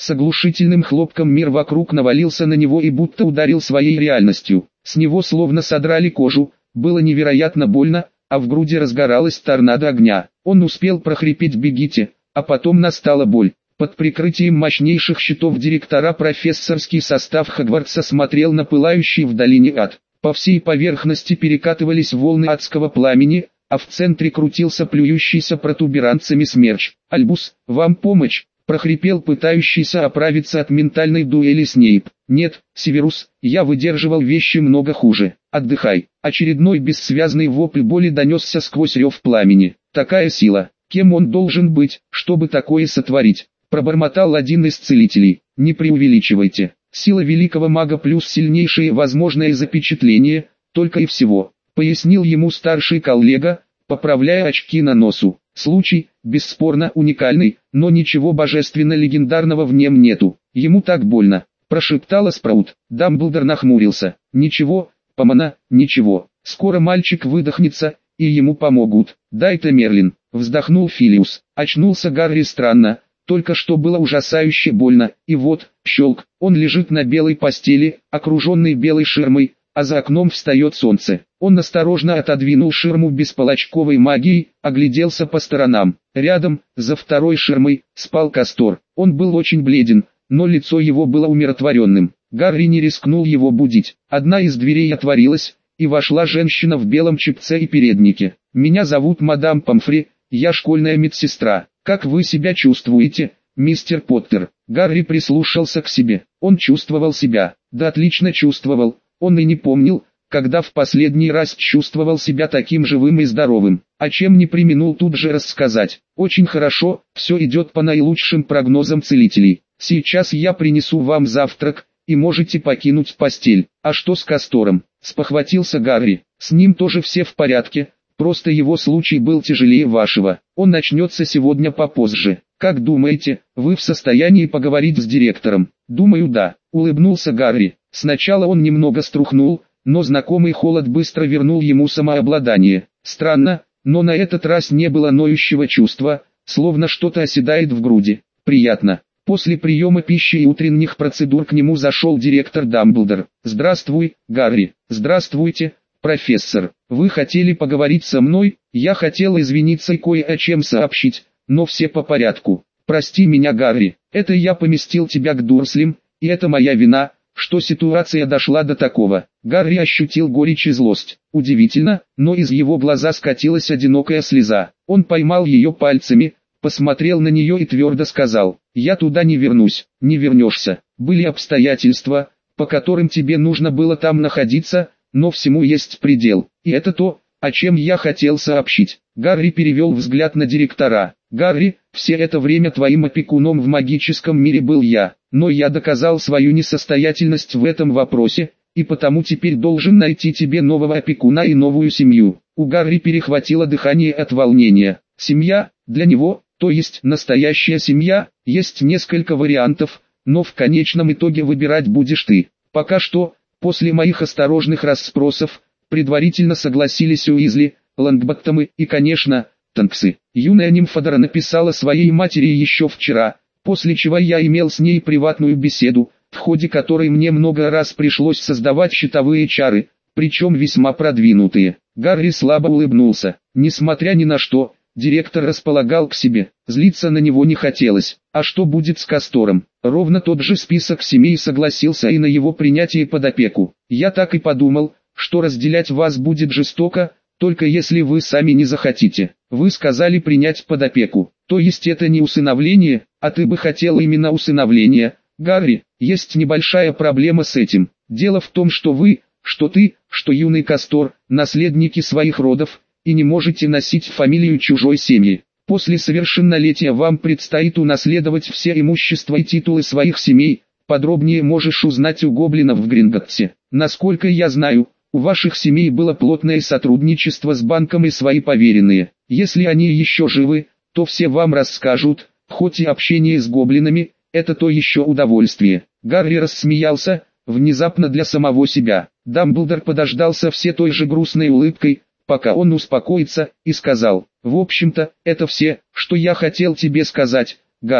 С оглушительным хлопком мир вокруг навалился на него и будто ударил своей реальностью. С него словно содрали кожу, было невероятно больно, а в груди разгоралась торнадо огня. Он успел прохрипеть «бегите», а потом настала боль. Под прикрытием мощнейших щитов директора профессорский состав Хогвартса смотрел на пылающий в долине ад. По всей поверхности перекатывались волны адского пламени, а в центре крутился плюющийся протуберанцами смерч. «Альбус, вам помочь!» — прохрипел пытающийся оправиться от ментальной дуэли Снейп. «Нет, Северус, я выдерживал вещи много хуже. Отдыхай». Очередной бессвязный вопль боли донесся сквозь рев пламени. Такая сила. Кем он должен быть, чтобы такое сотворить? Пробормотал один из целителей. Не преувеличивайте. Сила великого мага плюс сильнейшее возможное запечатление, только и всего. Пояснил ему старший коллега, поправляя очки на носу. Случай, бесспорно уникальный, но ничего божественно-легендарного в нем нету. Ему так больно, прошептала Спраут. Дамблдор нахмурился. Ничего, Помона, ничего. Скоро мальчик выдохнется, и ему помогут. Дай-то Мерлин, вздохнул Филиус. Очнулся Гарри странно. Только что было ужасающе больно, и вот, щелк, он лежит на белой постели, окруженный белой ширмой, а за окном встает солнце. Он осторожно отодвинул ширму бесполочковой магией, огляделся по сторонам. Рядом, за второй ширмой, спал Кастор. Он был очень бледен, но лицо его было умиротворенным. Гарри не рискнул его будить. Одна из дверей отворилась, и вошла женщина в белом чепце и переднике. «Меня зовут мадам Помфри, я школьная медсестра. Как вы себя чувствуете, мистер Поттер?» Гарри прислушался к себе. Он чувствовал себя. Да, отлично чувствовал. Он и не помнил, когда в последний раз чувствовал себя таким живым и здоровым. О чем не преминул тут же рассказать. «Очень хорошо, все идет по наилучшим прогнозам целителей. Сейчас я принесу вам завтрак, и можете покинуть постель». «А что с Кастором?» — спохватился Гарри. «С ним тоже все в порядке. Просто его случай был тяжелее вашего. Он начнется сегодня попозже. Как думаете, вы в состоянии поговорить с директором?» «Думаю, да», — улыбнулся Гарри. Сначала он немного струхнул, но знакомый холод быстро вернул ему самообладание. Странно, но на этот раз не было ноющего чувства, словно что-то оседает в груди. Приятно. После приема пищи и утренних процедур к нему зашел директор Дамблдор. «Здравствуй, Гарри». «Здравствуйте, профессор. Вы хотели поговорить со мной?» «Я хотел извиниться и кое о чем сообщить, но все по порядку. Прости меня, Гарри, это я поместил тебя к Дурслям, и это моя вина, что ситуация дошла до такого». Гарри ощутил горечь и злость. Удивительно, но из его глаза скатилась одинокая слеза. Он поймал ее пальцами, посмотрел на нее и твердо сказал: «Я туда не вернусь». «Не вернешься. Были обстоятельства, по которым тебе нужно было там находиться, но всему есть предел. И это то, о чем я хотел сообщить». Гарри перевел взгляд на директора. «Гарри, все это время твоим опекуном в магическом мире был я, но я доказал свою несостоятельность в этом вопросе, и потому теперь должен найти тебе нового опекуна и новую семью». У Гарри перехватило дыхание от волнения. Семья, для него, то есть настоящая семья, есть несколько вариантов, но в конечном итоге выбирать будешь ты. Пока что, после моих осторожных расспросов, предварительно согласились Уизли, Лонгботтомы и, конечно, Тонксы. Юная Нимфодора написала своей матери еще вчера, после чего я имел с ней приватную беседу, в ходе которой мне много раз пришлось создавать щитовые чары, причем весьма продвинутые. Гарри слабо улыбнулся. Несмотря ни на что, директор располагал к себе, злиться на него не хотелось. А что будет с Кастором? Ровно тот же список семей согласился и на его принятие под опеку. Я так и подумал, что разделять вас будет жестоко, только если вы сами не захотите. Вы сказали принять под опеку, то есть это не усыновление, а ты бы хотел именно усыновление. Гарри, есть небольшая проблема с этим. Дело в том, что вы, что ты, что юный Кастор, наследники своих родов, и не можете носить фамилию чужой семьи. После совершеннолетия вам предстоит унаследовать все имущество и титулы своих семей. Подробнее можешь узнать у гоблинов в Гринготтсе. Насколько я знаю, у ваших семей было плотное сотрудничество с банком и свои поверенные. Если они еще живы, то все вам расскажут, хоть и общение с гоблинами – это то еще удовольствие». Гарри рассмеялся, внезапно для самого себя. Дамблдор подождал со все той же грустной улыбкой, пока он успокоится, и сказал: «В общем-то, это все, что я хотел тебе сказать, Гарри.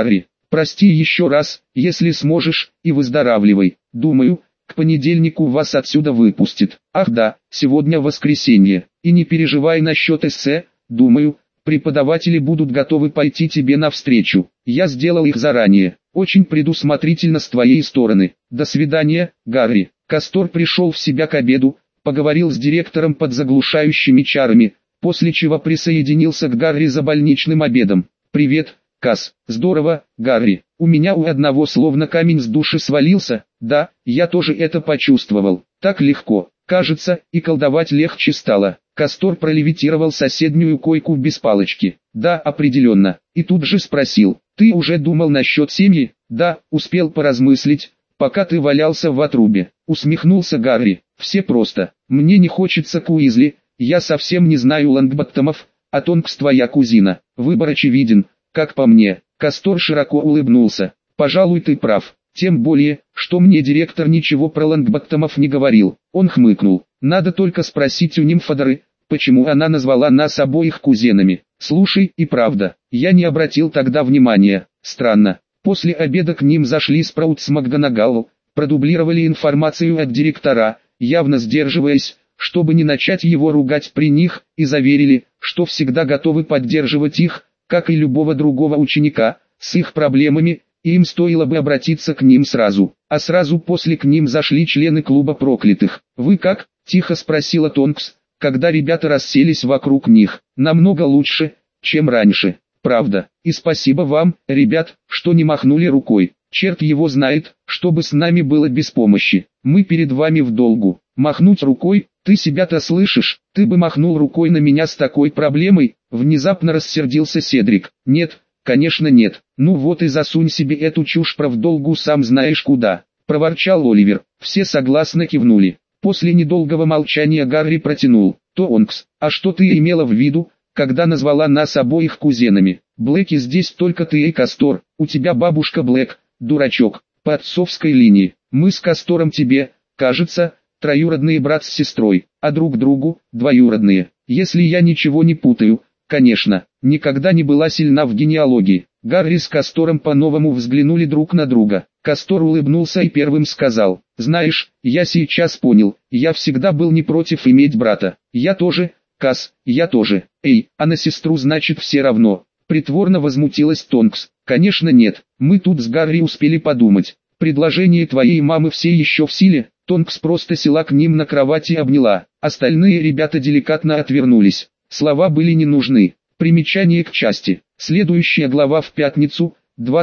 Прости еще раз, если сможешь, и выздоравливай. Думаю, к понедельнику вас отсюда выпустят. Ах да, сегодня воскресенье. И не переживай насчет эссе, думаю, преподаватели будут готовы пойти тебе навстречу. Я сделал их заранее. Очень предусмотрительно с твоей стороны. До свидания, Гарри. Кастор пришел в себя к обеду, поговорил с директором под заглушающими чарами, после чего присоединился к Гарри за больничным обедом. «Привет, Кас. Здорово, Гарри. У меня у одного словно камень с души свалился. Да, я тоже это почувствовал. Так легко. Кажется, и колдовать легче стало». Кастор пролевитировал соседнюю койку без палочки. «Да, определенно». И тут же спросил: «Ты уже думал насчет семьи?» «Да, успел поразмыслить, пока ты валялся в отрубе», усмехнулся Гарри. «Все просто. Мне не хочется к Уизли, я совсем не знаю Лонгботтомов, а Тонкс твоя кузина. Выбор очевиден, как по мне». Кастор широко улыбнулся. «Пожалуй, ты прав. Тем более, что мне директор ничего про Лонгботтомов не говорил». Он хмыкнул. «Надо только спросить у Нимфодоры, почему она назвала нас обоих кузенами. Слушай, и правда, я не обратил тогда внимания. Странно. После обеда к ним зашли Спраут с МакГонагалл, продублировали информацию от директора, явно сдерживаясь, чтобы не начать его ругать при них, и заверили, что всегда готовы поддерживать их, как и любого другого ученика, с их проблемами, и им стоило бы обратиться к ним сразу. А сразу после к ним зашли члены клуба проклятых. «Вы как?» – тихо спросила Тонкс, когда ребята расселись вокруг них. «Намного лучше, чем раньше, правда. И спасибо вам, ребят, что не махнули рукой. Черт его знает, что бы с нами было без помощи. Мы перед вами в долгу». «Махнуть рукой? Ты себя-то слышишь? Ты бы махнул рукой на меня с такой проблемой?» Внезапно рассердился Седрик. «Нет, конечно нет. Ну вот и засунь себе эту чушь про в долгу сам знаешь куда», проворчал Оливер. Все согласно кивнули. После недолгого молчания Гарри протянул: «Тонкс, а что ты имела в виду, когда назвала нас обоих кузенами? Блэки здесь только ты и Кастор, у тебя бабушка Блэк, дурачок, по отцовской линии. Мы с Кастором тебе, кажется, троюродные брат с сестрой, а друг другу, двоюродные. Если я ничего не путаю, конечно, никогда не была сильна в генеалогии». Гарри с Кастором по-новому взглянули друг на друга. Кастор улыбнулся и первым сказал: «Знаешь, я сейчас понял, я всегда был не против иметь брата». «Я тоже, Кас, я тоже». «Эй, а на сестру значит все равно?» Притворно возмутилась Тонкс. «Конечно нет, мы тут с Гарри успели подумать. Предложение твоей мамы все еще в силе». Тонкс просто села к ним на кровати и обняла. Остальные ребята деликатно отвернулись. Слова были не нужны. Примечание к части. Следующая глава в пятницу,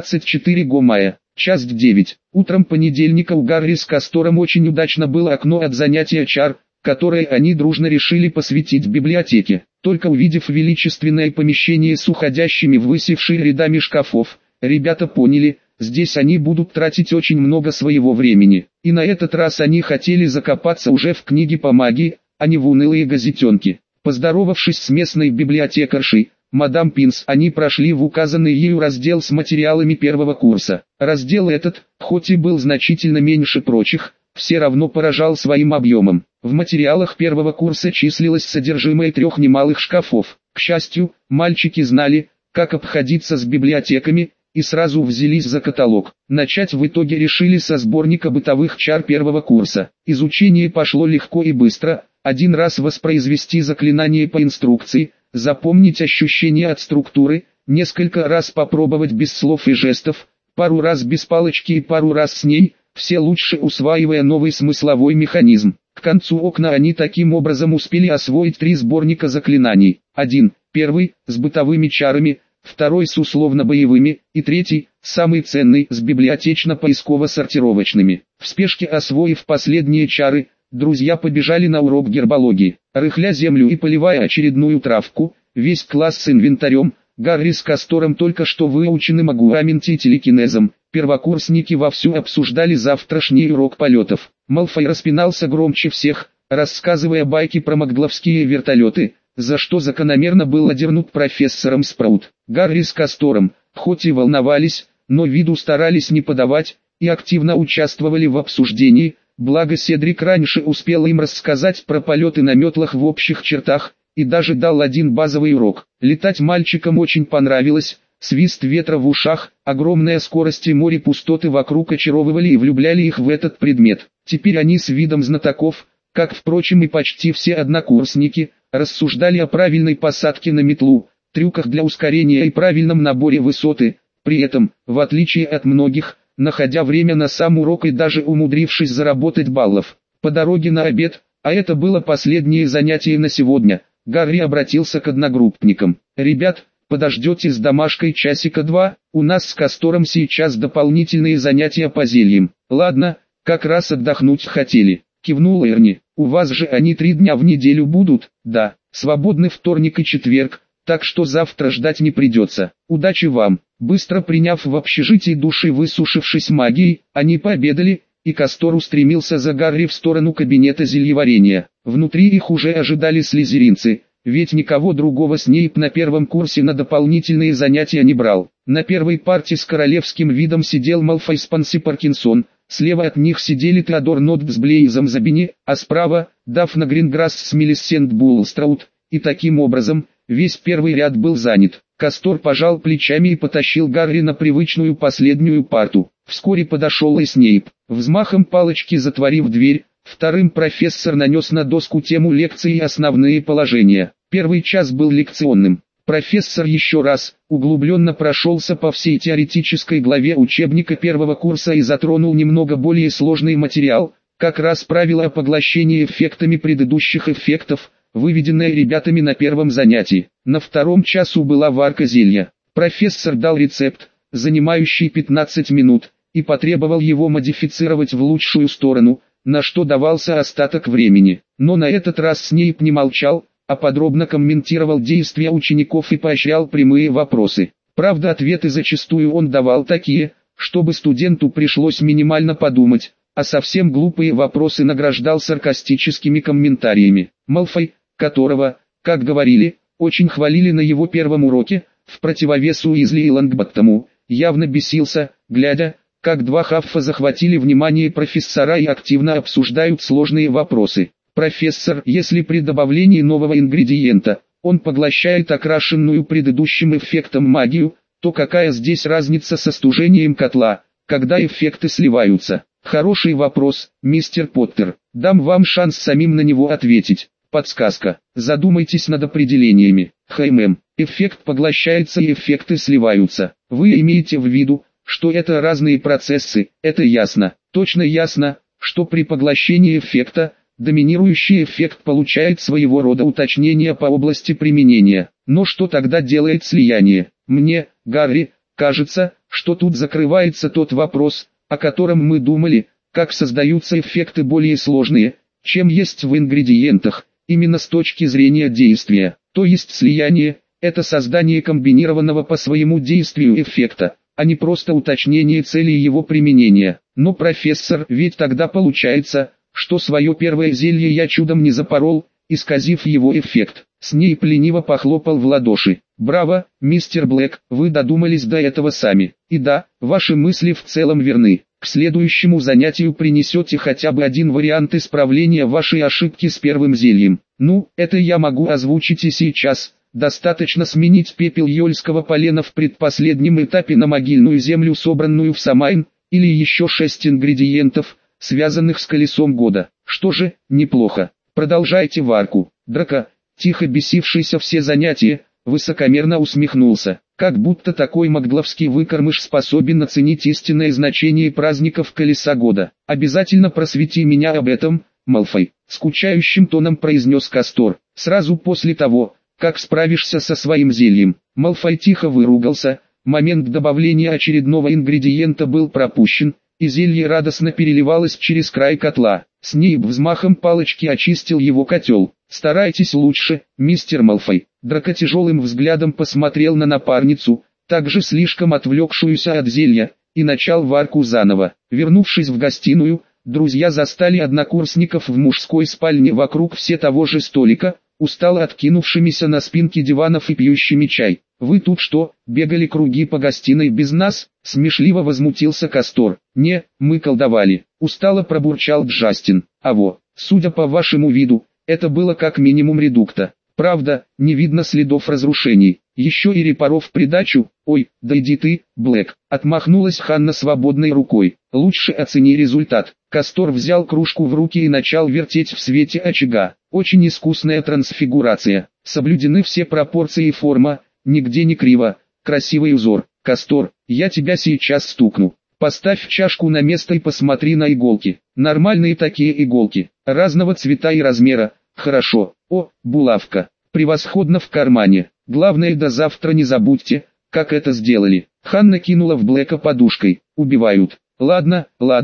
24 мая, часть 9. Утром понедельника у Гарри с Кастором очень удачно было окно от занятия чар, которое они дружно решили посвятить библиотеке. Только увидев величественное помещение с уходящими ввысь рядами шкафов, ребята поняли, здесь они будут тратить очень много своего времени. И на этот раз они хотели закопаться уже в книги по магии, а не в унылые газетенки. Поздоровавшись с местной библиотекаршей, мадам Пинс, они прошли в указанный ею раздел с материалами первого курса. Раздел этот, хоть и был значительно меньше прочих, все равно поражал своим объемом. В материалах первого курса числилось содержимое 3 немалых шкафов. К счастью, мальчики знали, как обходиться с библиотеками, и сразу взялись за каталог. Начать в итоге решили со сборника бытовых чар первого курса. Изучение пошло легко и быстро. Один раз воспроизвести заклинание по инструкции, запомнить ощущения от структуры, несколько раз попробовать без слов и жестов, пару раз без палочки и пару раз с ней, все лучше усваивая новый смысловой механизм. К концу окна они таким образом успели освоить 3 сборника заклинаний. Первый, с бытовыми чарами, второй с условно-боевыми, и третий, самый ценный, с библиотечно-поисково-сортировочными. В спешке освоив последние чары, друзья побежали на урок гербологии. Рыхля землю и поливая очередную травку, весь класс с инвентарем, Гарри с Кастором только что выученным агуаменти и телекинезом, первокурсники вовсю обсуждали завтрашний урок полетов. Малфой распинался громче всех, рассказывая байки про магловские вертолеты, за что закономерно был одернут профессором Спраут. Гарри с Кастором, хоть и волновались, но виду старались не подавать, и активно участвовали в обсуждении, благо Седрик раньше успел им рассказать про полеты на метлах в общих чертах, и даже дал один базовый урок. Летать мальчикам очень понравилось, свист ветра в ушах, огромная скорость и море пустоты вокруг очаровывали и влюбляли их в этот предмет. Теперь они с видом знатоков, как впрочем и почти все однокурсники, рассуждали о правильной посадке на метлу, трюках для ускорения и правильном наборе высоты, при этом, в отличие от многих, находя время на сам урок и даже умудрившись заработать баллов. По дороге на обед, а это было последнее занятие на сегодня, Гарри обратился к одногруппникам. «Ребят, подождете с домашкой часика 2, у нас с Кастором сейчас дополнительные занятия по зельям». «Ладно, как раз отдохнуть хотели», — кивнул Эрни. «У вас же они 3 дня в неделю будут?» «Да, свободны вторник и четверг, так что завтра ждать не придется. Удачи вам». Быстро приняв в общежитии душ и высушившись магией, они пообедали, и Кастор устремился за Гарри в сторону кабинета зельеварения. Внутри их уже ожидали слизеринцы, ведь никого другого Снейп на первом курсе на дополнительные занятия не брал. На первой парте с королевским видом сидел Малфой Спанси Паркинсон, слева от них сидели Теодор Нотт с Блейзом Забини, а справа – Дафна Гринграсс с Мелисент Булстраут, и таким образом, весь первый ряд был занят. Кастор пожал плечами и потащил Гарри на привычную последнюю парту. Вскоре подошел и Снейп. Взмахом палочки затворив дверь, вторым профессор нанес на доску тему лекции и основные положения. Первый час был лекционным. Профессор еще раз, углубленно прошелся по всей теоретической главе учебника первого курса и затронул немного более сложный материал, как раз правила о поглощении эффектами предыдущих эффектов, выведенная ребятами на первом занятии. На втором часу была варка зелья. Профессор дал рецепт, занимающий 15 минут, и потребовал его модифицировать в лучшую сторону, на что давался остаток времени. Но на этот раз Снейп не молчал, а подробно комментировал действия учеников и поощрял прямые вопросы. Правда, ответы зачастую он давал такие, чтобы студенту пришлось минимально подумать, а совсем глупые вопросы награждал саркастическими комментариями. Малфой, которого, как говорили, очень хвалили на его первом уроке, в противовес Уизли и Лонгботтому, явно бесился, глядя, как два Хаффа захватили внимание профессора и активно обсуждают сложные вопросы. Профессор, если при добавлении нового ингредиента, он поглощает окрашенную предыдущим эффектом магию, то какая здесь разница с остужением котла, когда эффекты сливаются? Хороший вопрос, мистер Поттер. Дам вам шанс самим на него ответить. Подсказка. Задумайтесь над определениями. Эффект поглощается и эффекты сливаются. Вы имеете в виду, что это разные процессы, это ясно. Точно ясно, что при поглощении эффекта, доминирующий эффект получает своего рода уточнение по области применения. Но что тогда делает слияние? Мне, Гарри, кажется, что тут закрывается тот вопрос, о котором мы думали, как создаются эффекты более сложные, чем есть в ингредиентах, именно с точки зрения действия. То есть слияние – это создание комбинированного по своему действию эффекта, а не просто уточнение цели его применения. Но профессор, ведь тогда получается, что свое первое зелье я чудом не запорол, исказив его эффект. Снейп лениво похлопал в ладоши. «Браво, мистер Блэк, вы додумались до этого сами. И да, ваши мысли в целом верны. К следующему занятию принесете хотя бы один вариант исправления вашей ошибки с первым зельем. Ну, это я могу озвучить и сейчас. Достаточно сменить пепел йольского полена в предпоследнем этапе на могильную землю, собранную в Самайн, или еще 6 ингредиентов, связанных с колесом года. Что же, неплохо. Продолжайте варку». Драко, тихо бесившийся все занятия, высокомерно усмехнулся. Как будто такой магловский выкормыш способен оценить истинное значение праздников колеса года. «Обязательно просвети меня об этом, Малфой», — скучающим тоном произнес Кастор. «Сразу после того, как справишься со своим зельем». Малфой тихо выругался, момент добавления очередного ингредиента был пропущен, и зелье радостно переливалось через край котла. Снейп взмахом палочки очистил его котел. «Старайтесь лучше, мистер Малфой». Драко тяжелым взглядом посмотрел на напарницу, также слишком отвлекшуюся от зелья, и начал варку заново. Вернувшись в гостиную, друзья застали однокурсников в мужской спальне вокруг все того же столика, устало откинувшимися на спинки диванов и пьющими чай. «Вы тут что, бегали круги по гостиной без нас?» — смешливо возмутился Кастор. «Не, мы колдовали», — устало пробурчал Джастин. Судя по вашему виду, это было как минимум редукта. Правда, не видно следов разрушений. Еще и репаров в придачу. Ой, да иди ты, Блэк. Отмахнулась Ханна свободной рукой. Лучше оцени результат. Кастор взял кружку в руки и начал вертеть в свете очага. Очень искусная трансфигурация. Соблюдены все пропорции и форма, нигде не криво. Красивый узор. Кастор, я тебя сейчас стукну. Поставь чашку на место и посмотри на иголки. Нормальные такие иголки. Разного цвета и размера. Хорошо. О, булавка. Превосходно в кармане. Главное, до завтра не забудьте, как это сделали. Ханна кинула в Блэка подушкой. Убивают. Ладно,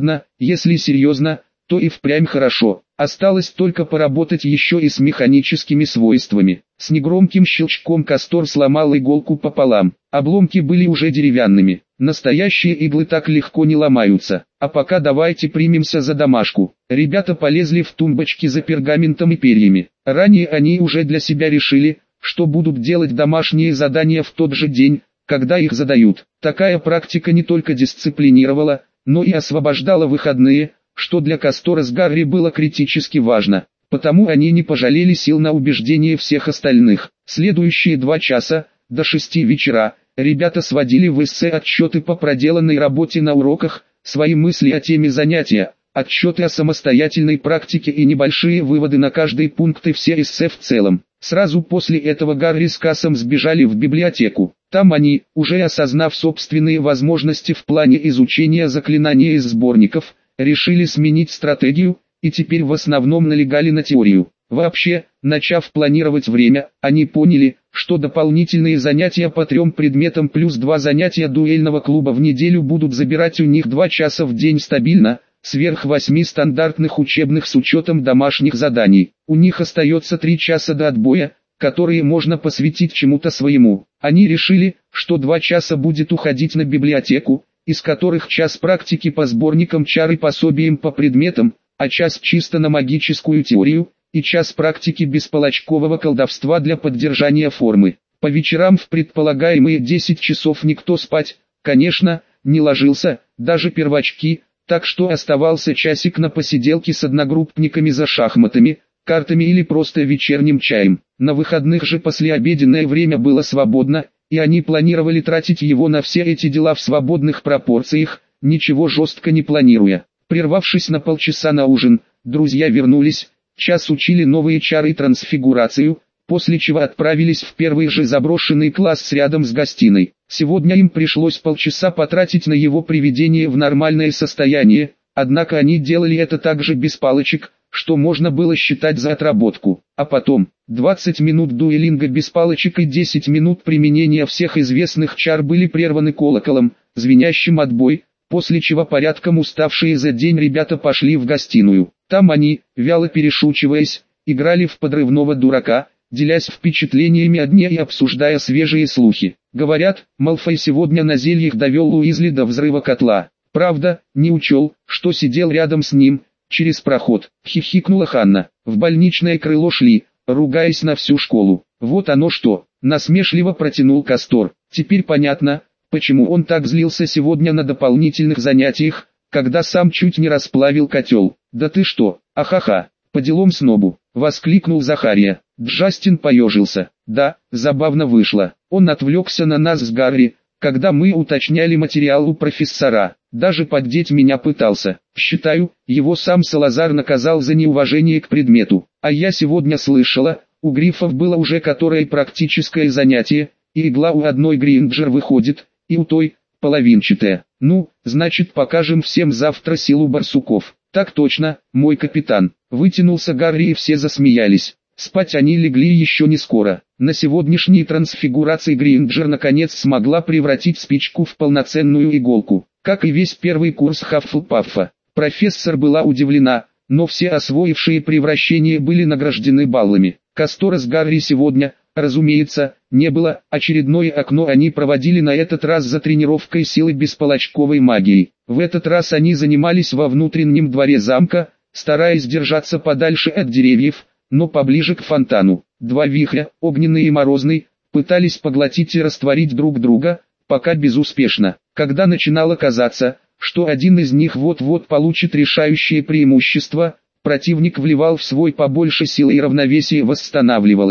если серьезно, то и впрямь хорошо. Осталось только поработать еще и с механическими свойствами. С негромким щелчком Кастор сломал иголку пополам. Обломки были уже деревянными. Настоящие иглы так легко не ломаются. А пока давайте примемся за домашку. Ребята полезли в тумбочки за пергаментом и перьями. Ранее они уже для себя решили, что будут делать домашние задания в тот же день, когда их задают. Такая практика не только дисциплинировала, но и освобождала выходные, что для Кастора с Гарри было критически важно. Потому они не пожалели сил на убеждение всех остальных. Следующие 2 часа, до 6 вечера, ребята сводили в эссе отчеты по проделанной работе на уроках, свои мысли о теме занятия, отчеты о самостоятельной практике и небольшие выводы на каждый пункт и все эссе в целом. Сразу после этого Гарри с Кассом сбежали в библиотеку. Там они, уже осознав собственные возможности в плане изучения заклинаний из сборников, решили сменить стратегию, и теперь в основном налегали на теорию. Вообще, начав планировать время, они поняли, что дополнительные занятия по 3 предметам плюс 2 занятия дуэльного клуба в неделю будут забирать у них 2 часа в день стабильно, сверх 8 стандартных учебных с учетом домашних заданий. У них остается 3 часа до отбоя, которые можно посвятить чему-то своему. Они решили, что 2 часа будет уходить на библиотеку, из которых час практики по сборникам чар и пособиям по предметам, а час чисто на магическую теорию, и час практики бесполочкового колдовства для поддержания формы. По вечерам в предполагаемые 10 часов никто спать, конечно, не ложился, даже первачки, так что оставался часик на посиделке с одногруппниками за шахматами, картами или просто вечерним чаем. На выходных же послеобеденное время было свободно, и они планировали тратить его на все эти дела в свободных пропорциях, ничего жестко не планируя. Прервавшись на полчаса на ужин, друзья вернулись, час учили новые чары и трансфигурацию, после чего отправились в первый же заброшенный класс рядом с гостиной. Сегодня им пришлось полчаса потратить на его приведение в нормальное состояние, однако они делали это также без палочек, что можно было считать за отработку. А потом, 20 минут дуэлинга без палочек и 10 минут применения всех известных чар были прерваны колоколом, звенящим отбой, после чего порядком уставшие за день ребята пошли в гостиную. Там они, вяло перешучиваясь, играли в подрывного дурака, делясь впечатлениями о дне и обсуждая свежие слухи. Говорят, Малфой сегодня на зельях довел Уизли до взрыва котла. Правда, не учел, что сидел рядом с ним, через проход. Хихикнула Ханна. В больничное крыло шли, ругаясь на всю школу. Вот оно что, насмешливо протянул Кастор. Теперь понятно, почему он так злился сегодня на дополнительных занятиях, когда сам чуть не расплавил котел. Да ты что, ахаха, по делам снобу, воскликнул Захария. Джастин поежился. Да, забавно вышло. Он отвлекся на нас с Гарри, когда мы уточняли материал у профессора. Даже поддеть меня пытался. Считаю, его сам Салазар наказал за неуважение к предмету. А я сегодня слышала, у Гриффов было уже которое практическое занятие, и игла у одной Гринджер выходит, и у той, половинчатая. Ну, значит покажем всем завтра силу барсуков. Так точно, мой капитан. Вытянулся Гарри и все засмеялись. Спать они легли еще не скоро. На сегодняшней трансфигурации Гринджер наконец смогла превратить спичку в полноценную иголку. Как и весь первый курс Хаффлпаффа. Профессор была удивлена, но все освоившие превращение были награждены баллами. Кастора с Гарри сегодня, разумеется, не было. Очередное окно они проводили на этот раз за тренировкой силы бесполочковой магии. В этот раз они занимались во внутреннем дворе замка, стараясь держаться подальше от деревьев, но поближе к фонтану. 2 вихря, огненный и морозный, пытались поглотить и растворить друг друга, пока безуспешно. Когда начинало казаться, что один из них вот-вот получит решающее преимущество, противник вливал в свой побольше силы и равновесие восстанавливалось.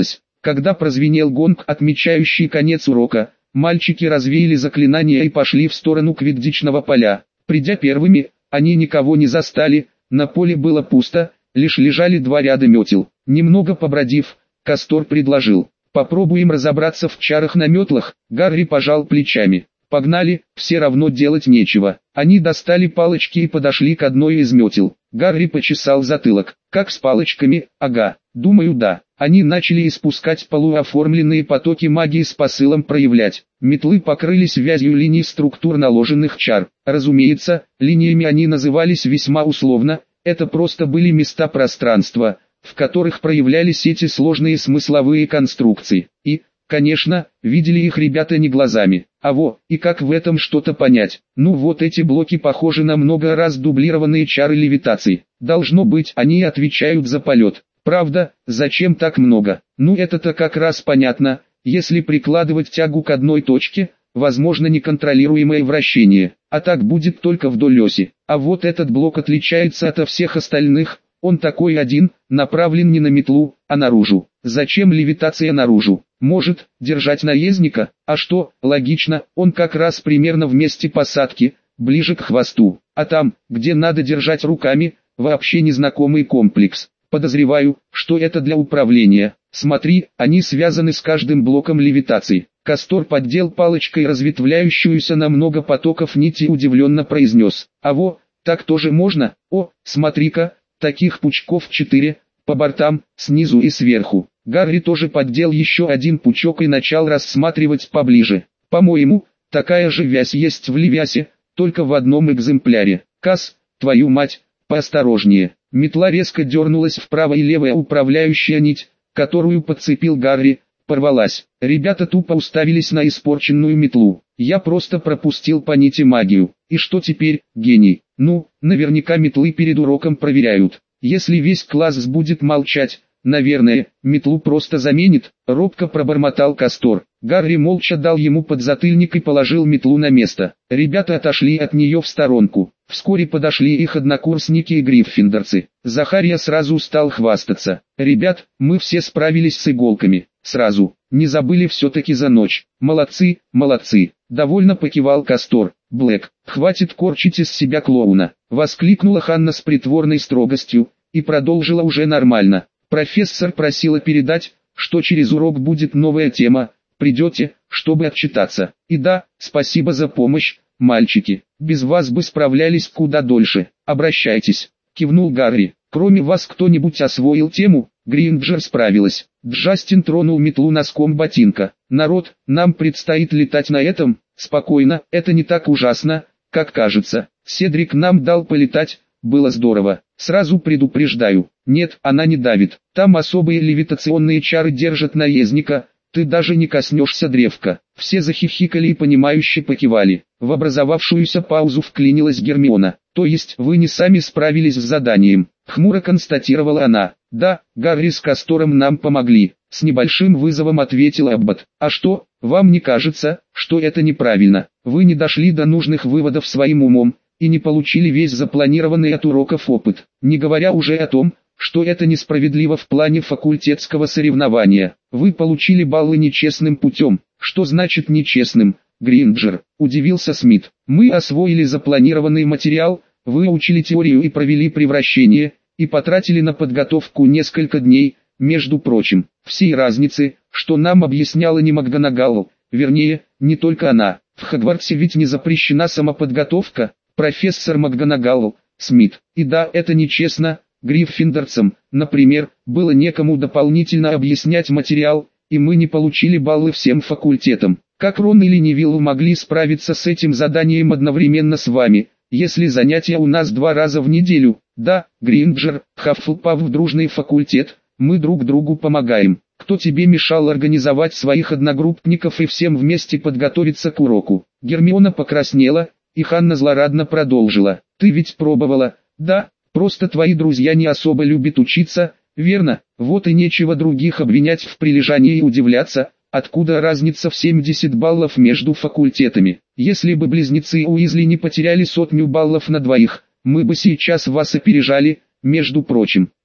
Когда прозвенел гонг, отмечающий конец урока, мальчики развеяли заклинания и пошли в сторону квиддичного поля. Придя первыми, они никого не застали, на поле было пусто, лишь лежали два ряда метел. Немного побродив, Кастор предложил: «Попробуем разобраться в чарах на метлах». Гарри пожал плечами. «Погнали, все равно делать нечего». Они достали палочки и подошли к одной из метел. Гарри почесал затылок. «Как с палочками? Ага, думаю, да». Они начали испускать полуоформленные потоки магии с посылом проявлять. Метлы покрылись вязью линий структур наложенных чар. Разумеется, линиями они назывались весьма условно, это просто были места пространства, в которых проявлялись эти сложные смысловые конструкции. И, конечно, видели их ребята не глазами. И как в этом что-то понять? Ну вот эти блоки похожи на много раз дублированные чары левитации. Должно быть, они отвечают за полет. Правда, зачем так много? Ну это-то как раз понятно, если прикладывать тягу к одной точке, возможно неконтролируемое вращение, а так будет только вдоль оси. А вот этот блок отличается от всех остальных, он такой один, направлен не на метлу, а наружу. Зачем левитация наружу? Может, держать наездника? А что, логично, он как раз примерно в месте посадки, ближе к хвосту. А там, где надо держать руками, вообще незнакомый комплекс. Подозреваю, что это для управления. Смотри, они связаны с каждым блоком левитации. Кастор поддел палочкой разветвляющуюся на много потоков нити и удивленно произнес: так тоже можно? Смотри-ка, таких пучков 4, по бортам, снизу и сверху. Гарри тоже поддел еще один пучок и начал рассматривать поближе. По-моему, такая же вязь есть в Левиасе, только в одном экземпляре. Кас, твою мать, поосторожнее. Метла резко дернулась вправо, и левая управляющая нить, которую подцепил Гарри, порвалась. Ребята тупо уставились на испорченную метлу. Я просто пропустил по нити магию. И что теперь, гений? Ну, наверняка метлы перед уроком проверяют. Если весь класс будет молчать, наверное, метлу просто заменит, робко пробормотал Кастор. Гарри молча дал ему подзатыльник и положил метлу на место. Ребята отошли от нее в сторонку. Вскоре подошли их однокурсники и гриффиндорцы. Захария сразу стал хвастаться. «Ребят, мы все справились с иголками. Сразу. Не забыли все-таки за ночь. Молодцы, молодцы!» Довольно покивал Кастор. «Блэк, хватит корчить из себя клоуна!» Воскликнула Ханна с притворной строгостью, и продолжила уже нормально. «Профессор просила передать, что через урок будет новая тема. Придете, чтобы отчитаться. И да, спасибо за помощь, мальчики. Без вас бы справлялись куда дольше. Обращайтесь», кивнул Гарри. «Кроме вас кто-нибудь освоил тему?» Гринджер справилась. Джастин тронул метлу носком ботинка. «Народ, нам предстоит летать на этом?» «Спокойно, это не так ужасно, как кажется. Седрик нам дал полетать, было здорово. Сразу предупреждаю, нет, она не давит. Там особые левитационные чары держат наездника, ты даже не коснешься древка». Все захихикали и понимающе покивали. В образовавшуюся паузу вклинилась Гермиона. «То есть вы не сами справились с заданием?» Хмуро констатировала она. «Да, Гарри с Кастором нам помогли», с небольшим вызовом ответил Аббат. «А что, вам не кажется, что это неправильно? Вы не дошли до нужных выводов своим умом, и не получили весь запланированный от уроков опыт, не говоря уже о том, что это несправедливо в плане факультетского соревнования. Вы получили баллы нечестным путем». «Что значит нечестным, Гринджер?» – удивился Смит. «Мы освоили запланированный материал, выучили теорию и провели превращение, и потратили на подготовку несколько дней, между прочим. Всей разницы, что нам объясняла не МакГонагал, вернее, не только она. В Хогвартсе ведь не запрещена самоподготовка, профессор МакГонагал, Смит. И да, это нечестно, гриффиндорцам, например, было некому дополнительно объяснять материал, и мы не получили баллы всем факультетам. Как Рон или Невилл могли справиться с этим заданием одновременно с вами, если занятия у нас 2 раза в неделю? Да, Гринджер, Хаффлпаф дружный факультет, мы друг другу помогаем. Кто тебе мешал организовать своих одногруппников и всем вместе подготовиться к уроку?» Гермиона покраснела, и Ханна злорадно продолжила. «Ты ведь пробовала, да? Просто твои друзья не особо любят учиться, верно? Вот и нечего других обвинять в прилежании и удивляться, откуда разница в 70 баллов между факультетами. Если бы близнецы Уизли не потеряли 100 баллов на двоих, мы бы сейчас вас опережали, между прочим.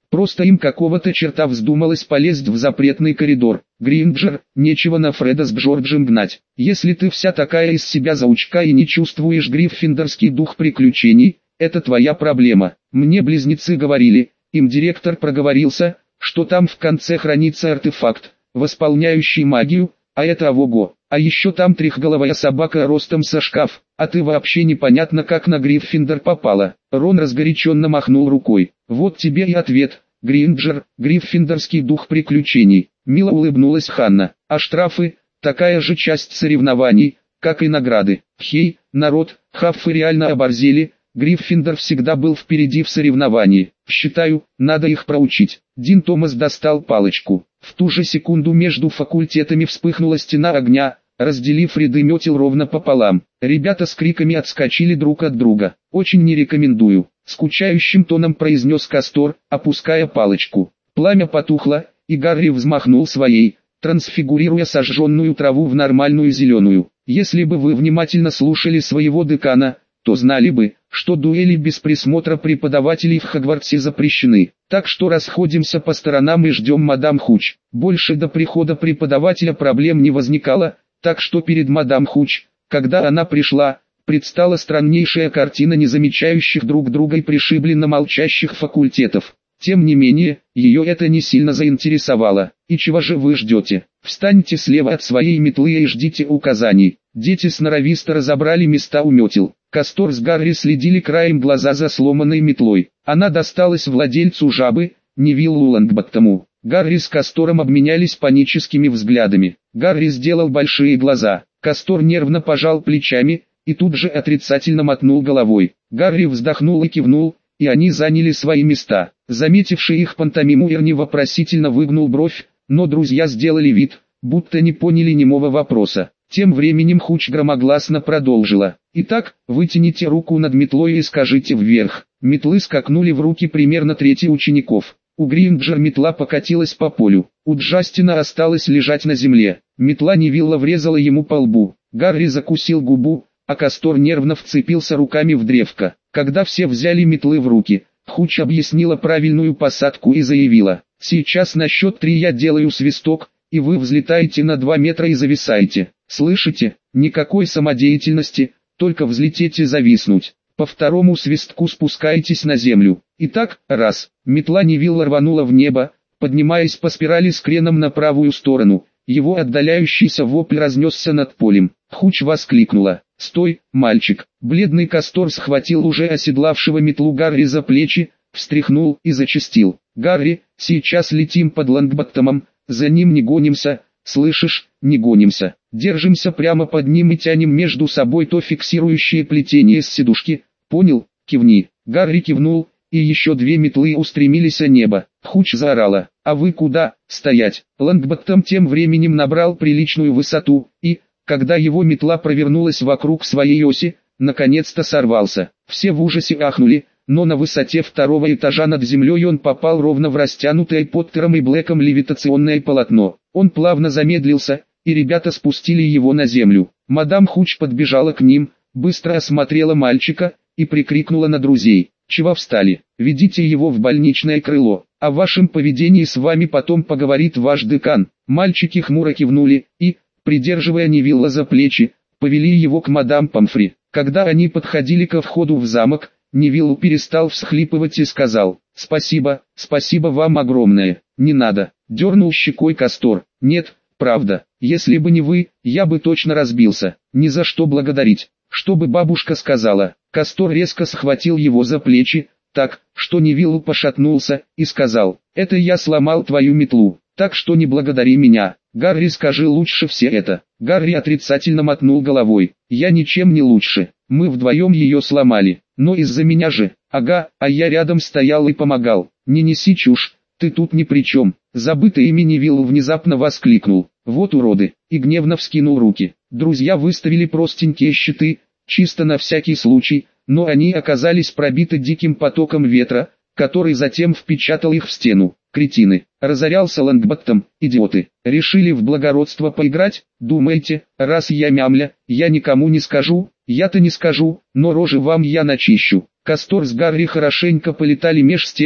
Просто им какого-то черта вздумалось полезть в запретный коридор. Гринджер, нечего на Фреда с Джорджем гнать. Если ты вся такая из себя заучка и не чувствуешь гриффиндорский дух приключений, это твоя проблема. Мне близнецы говорили, им директор проговорился, что там в конце хранится артефакт, восполняющий магию, а это ого-го. А еще там трехголовая собака ростом со шкаф, а ты вообще непонятно как на Гриффиндор попала. Рон разгоряченно махнул рукой. Вот тебе и ответ, Гринджер, гриффиндорский дух приключений. Мило улыбнулась Ханна. А штрафы, такая же часть соревнований, как и награды. Хей, народ, хаффы реально оборзели, Гриффиндор всегда был впереди в соревновании. Считаю, надо их проучить. Дин Томас достал палочку. В ту же секунду между факультетами вспыхнула стена огня, разделив ряды метел ровно пополам. Ребята с криками отскочили друг от друга. «Очень не рекомендую», — скучающим тоном произнес Кастор, опуская палочку. Пламя потухло, и Гарри взмахнул своей, трансфигурируя сожженную траву в нормальную зеленую. Если бы вы внимательно слушали своего декана, то знали бы, что дуэли без присмотра преподавателей в Хогвартсе запрещены. Так что расходимся по сторонам и ждем мадам Хуч. Больше до прихода преподавателя проблем не возникало, так что перед мадам Хуч, когда она пришла, предстала страннейшая картина незамечающих друг друга и пришибленно молчащих факультетов. Тем не менее, ее это не сильно заинтересовало. И чего же вы ждете? Встаньте слева от своей метлы и ждите указаний. Дети сноровисто разобрали места у метел. Кастор с Гарри следили краем глаза за сломанной метлой. Она досталась владельцу жабы, Невиллу Лонгботтому. Гарри с Кастором обменялись паническими взглядами. Гарри сделал большие глаза. Кастор нервно пожал плечами и тут же отрицательно мотнул головой. Гарри вздохнул и кивнул, и они заняли свои места. Заметивший их пантомиму Эрни вопросительно выгнул бровь, но друзья сделали вид, будто не поняли немого вопроса. Тем временем Хуч громогласно продолжила. «Итак, вытяните руку над метлой и скажите вверх». Метлы скакнули в руки примерно трети учеников. У Гринджер метла покатилась по полю. У Джастина осталось лежать на земле. Метла Невилла врезала ему по лбу. Гарри закусил губу, а Кастор нервно вцепился руками в древко. Когда все взяли метлы в руки, Хуч объяснила правильную посадку и заявила: «Сейчас на счет 3 я делаю свисток, и вы взлетаете на 2 метра и зависаете. Слышите? Никакой самодеятельности, только взлететь и зависнуть. По второму свистку спускаетесь на землю. Итак, раз». Метла Невилла рванула в небо, поднимаясь по спирали с креном на правую сторону. Его отдаляющийся вопль разнесся над полем. Хуч воскликнула: «Стой, мальчик!» Бледный Кастор схватил уже оседлавшего метлу Гарри за плечи, встряхнул и зачастил: «Гарри, сейчас летим под Лонгботтомом, за ним не гонимся, слышишь, не гонимся. Держимся прямо под ним и тянем между собой то фиксирующее плетение с сидушки, понял? Кивни». Гарри кивнул, и еще 2 метлы устремились о небо. Хуч заорала: «А вы куда? Стоять!» Лонгботтом тем временем набрал приличную высоту, и, когда его метла провернулась вокруг своей оси, наконец-то сорвался. Все в ужасе ахнули, но на высоте 2-го этажа над землей он попал ровно в растянутое Поттером и Блэком левитационное полотно. Он плавно замедлился, и ребята спустили его на землю. Мадам Хуч подбежала к ним, быстро осмотрела мальчика и прикрикнула на друзей: «Чего встали? Ведите его в больничное крыло. О вашем поведении с вами потом поговорит ваш декан». Мальчики хмуро кивнули и, придерживая Невилла за плечи, повели его к мадам Помфри. Когда они подходили ко входу в замок, Невилл перестал всхлипывать и сказал: «Спасибо, спасибо вам огромное». «Не надо», — дернул щекой Кастор. «Нет, правда, если бы не вы, я бы точно разбился. Ни за что благодарить. Что бы бабушка сказала?» Кастор резко схватил его за плечи, так, что Невилл пошатнулся, и сказал: «Это я сломал твою метлу, так что не благодари меня. Гарри, скажи лучше все это». Гарри отрицательно мотнул головой: «Я ничем не лучше, мы вдвоем ее сломали, но из-за меня же». «Ага, а я рядом стоял и помогал». «Не неси чушь, ты тут ни при чем». Забытое имя Невилл внезапно воскликнул: «Вот уроды!» и гневно вскинул руки. Друзья выставили простенькие щиты, чисто на всякий случай, но они оказались пробиты диким потоком ветра, который затем впечатал их в стену. «Кретины!» — разорялся Лонгботтом. «Идиоты! Решили в благородство поиграть? Думаете, раз я мямля, я никому не скажу? Я-то не скажу, но рожи вам я начищу». Кастор с Гарри хорошенько полетали меж стен,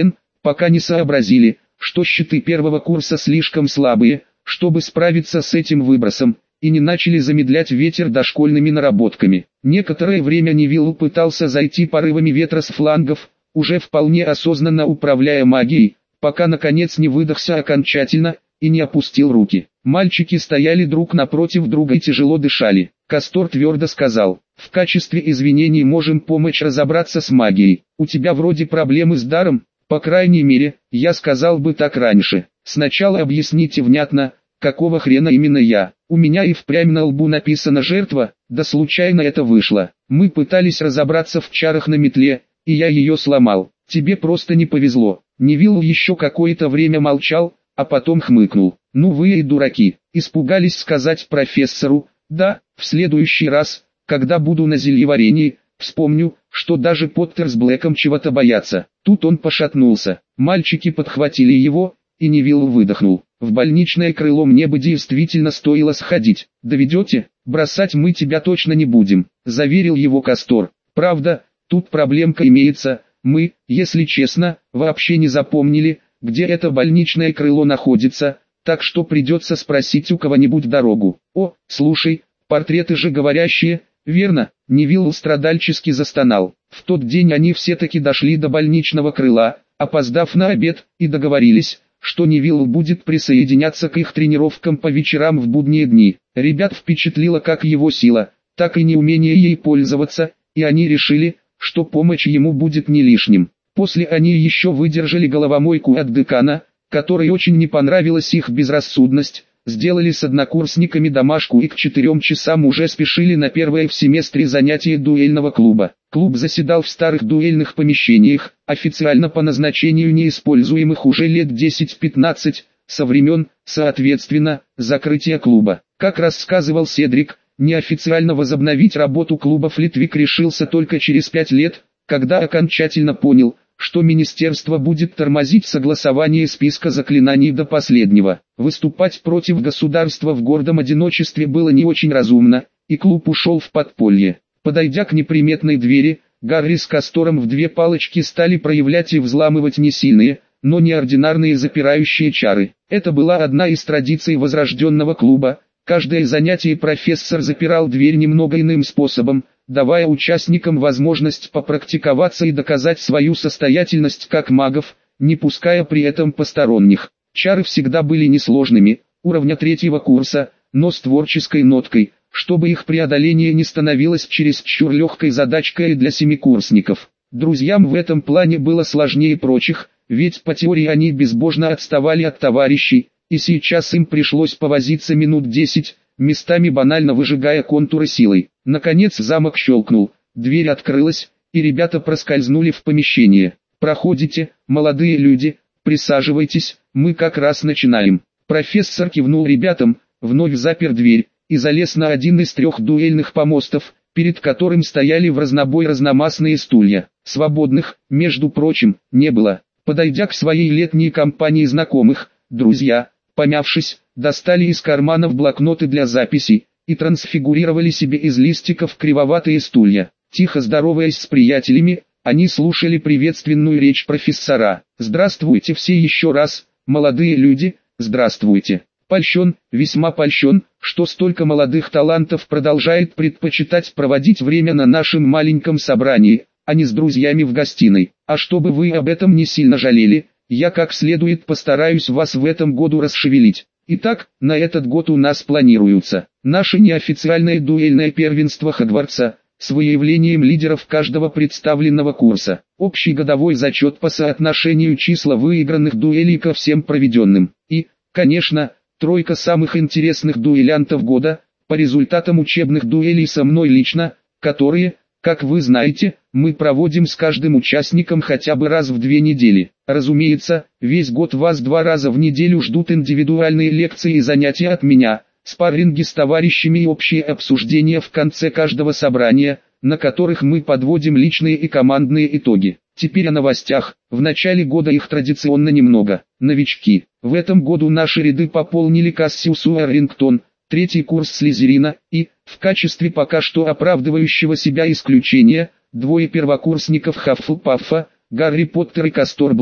пока не сообразили, что щиты первого курса слишком слабые, чтобы справиться с этим выбросом, и не начали замедлять ветер дошкольными наработками. Некоторое время Невилл пытался зайти порывами ветра с флангов, уже вполне осознанно управляя магией, пока наконец не выдохся окончательно и не опустил руки. Мальчики стояли друг напротив друга и тяжело дышали. Кастор твердо сказал: «В качестве извинений можем помочь разобраться с магией. У тебя вроде проблемы с даром, по крайней мере, я сказал бы так раньше. Сначала объясните внятно, какого хрена именно я? У меня и впрямь на лбу написано «жертва», да случайно это вышло. Мы пытались разобраться в чарах на метле, и я ее сломал. Тебе просто не повезло». Невилл еще какое-то время молчал, а потом хмыкнул. «Ну вы и дураки, испугались сказать профессору. Да, в следующий раз, когда буду на зельеварении, вспомню, что даже Поттер с Блэком чего-то боятся». Тут он пошатнулся. Мальчики подхватили его, и Невилл выдохнул. «В больничное крыло мне бы действительно стоило сходить. Доведете? Бросать мы тебя точно не будем», — заверил его Кастор. «Правда, тут проблемка имеется. Мы, если честно, вообще не запомнили, где это больничное крыло находится, так что придется спросить у кого-нибудь дорогу». «О, слушай, портреты же говорящие, верно?» Невилл страдальчески застонал. В тот день они все-таки дошли до больничного крыла, опоздав на обед, и договорились, что Невилл будет присоединяться к их тренировкам по вечерам в будние дни. Ребят впечатлило как его сила, так и неумение ей пользоваться, и они решили, что помощь ему будет не лишним. После они еще выдержали головомойку от декана, которой очень не понравилась их безрассудность, сделали с однокурсниками домашку и к 4 часам уже спешили на первое в семестре занятие дуэльного клуба. Клуб заседал в старых дуэльных помещениях, официально по назначению неиспользуемых уже лет 10-15, со времен, соответственно, закрытия клуба. Как рассказывал Седрик, неофициально возобновить работу клуба Флитвик решился только через 5 лет, когда окончательно понял, что министерство будет тормозить согласование списка заклинаний до последнего. Выступать против государства в гордом одиночестве было не очень разумно, и клуб ушел в подполье. Подойдя к неприметной двери, Гарри с Кастором в 2 палочки стали проявлять и взламывать не сильные, но неординарные запирающие чары. Это была одна из традиций возрожденного клуба. Каждое занятие профессор запирал дверь немного иным способом, давая участникам возможность попрактиковаться и доказать свою состоятельность как магов, не пуская при этом посторонних. Чары всегда были несложными, уровня 3-го курса, но с творческой ноткой, чтобы их преодоление не становилось чересчур легкой задачкой для семикурсников. Друзьям в этом плане было сложнее прочих, ведь по теории они безбожно отставали от товарищей, и сейчас им пришлось повозиться минут 10, местами банально выжигая контуры силой. Наконец замок щелкнул, дверь открылась, и ребята проскользнули в помещение. «Проходите, молодые люди, присаживайтесь, мы как раз начинаем». Профессор кивнул ребятам, вновь запер дверь, и залез на один из 3 дуэльных помостов, перед которым стояли в разнобой разномастные стулья. Свободных, между прочим, не было. Подойдя к своей летней компании знакомых, друзья, помявшись, достали из карманов блокноты для записей и трансфигурировали себе из листиков кривоватые стулья. Тихо здороваясь с приятелями, они слушали приветственную речь профессора. «Здравствуйте все еще раз, молодые люди, здравствуйте. Польщен, весьма польщен, что столько молодых талантов продолжает предпочитать проводить время на нашем маленьком собрании, а не с друзьями в гостиной. А чтобы вы об этом не сильно жалели, я как следует постараюсь вас в этом году расшевелить. Итак, на этот год у нас планируется наше неофициальное дуэльное первенство Хогвартса, с выявлением лидеров каждого представленного курса, общий годовой зачет по соотношению числа выигранных дуэлей ко всем проведенным, и, конечно, 3 самых интересных дуэлянтов года, по результатам учебных дуэлей со мной лично, которые, как вы знаете, мы проводим с каждым участником хотя бы раз в 2 недели. Разумеется, весь год вас 2 раза в неделю ждут индивидуальные лекции и занятия от меня, спарринги с товарищами и общие обсуждения в конце каждого собрания, на которых мы подводим личные и командные итоги. Теперь о новостях. В начале года их традиционно немного. Новички. В этом году наши ряды пополнили Кассиус Уоррингтон, 3-й курс Слизерина, и, в качестве пока что оправдывающего себя исключения, 2 первокурсников Хаффлпаффа, Гарри Поттер и Кастор Блэк.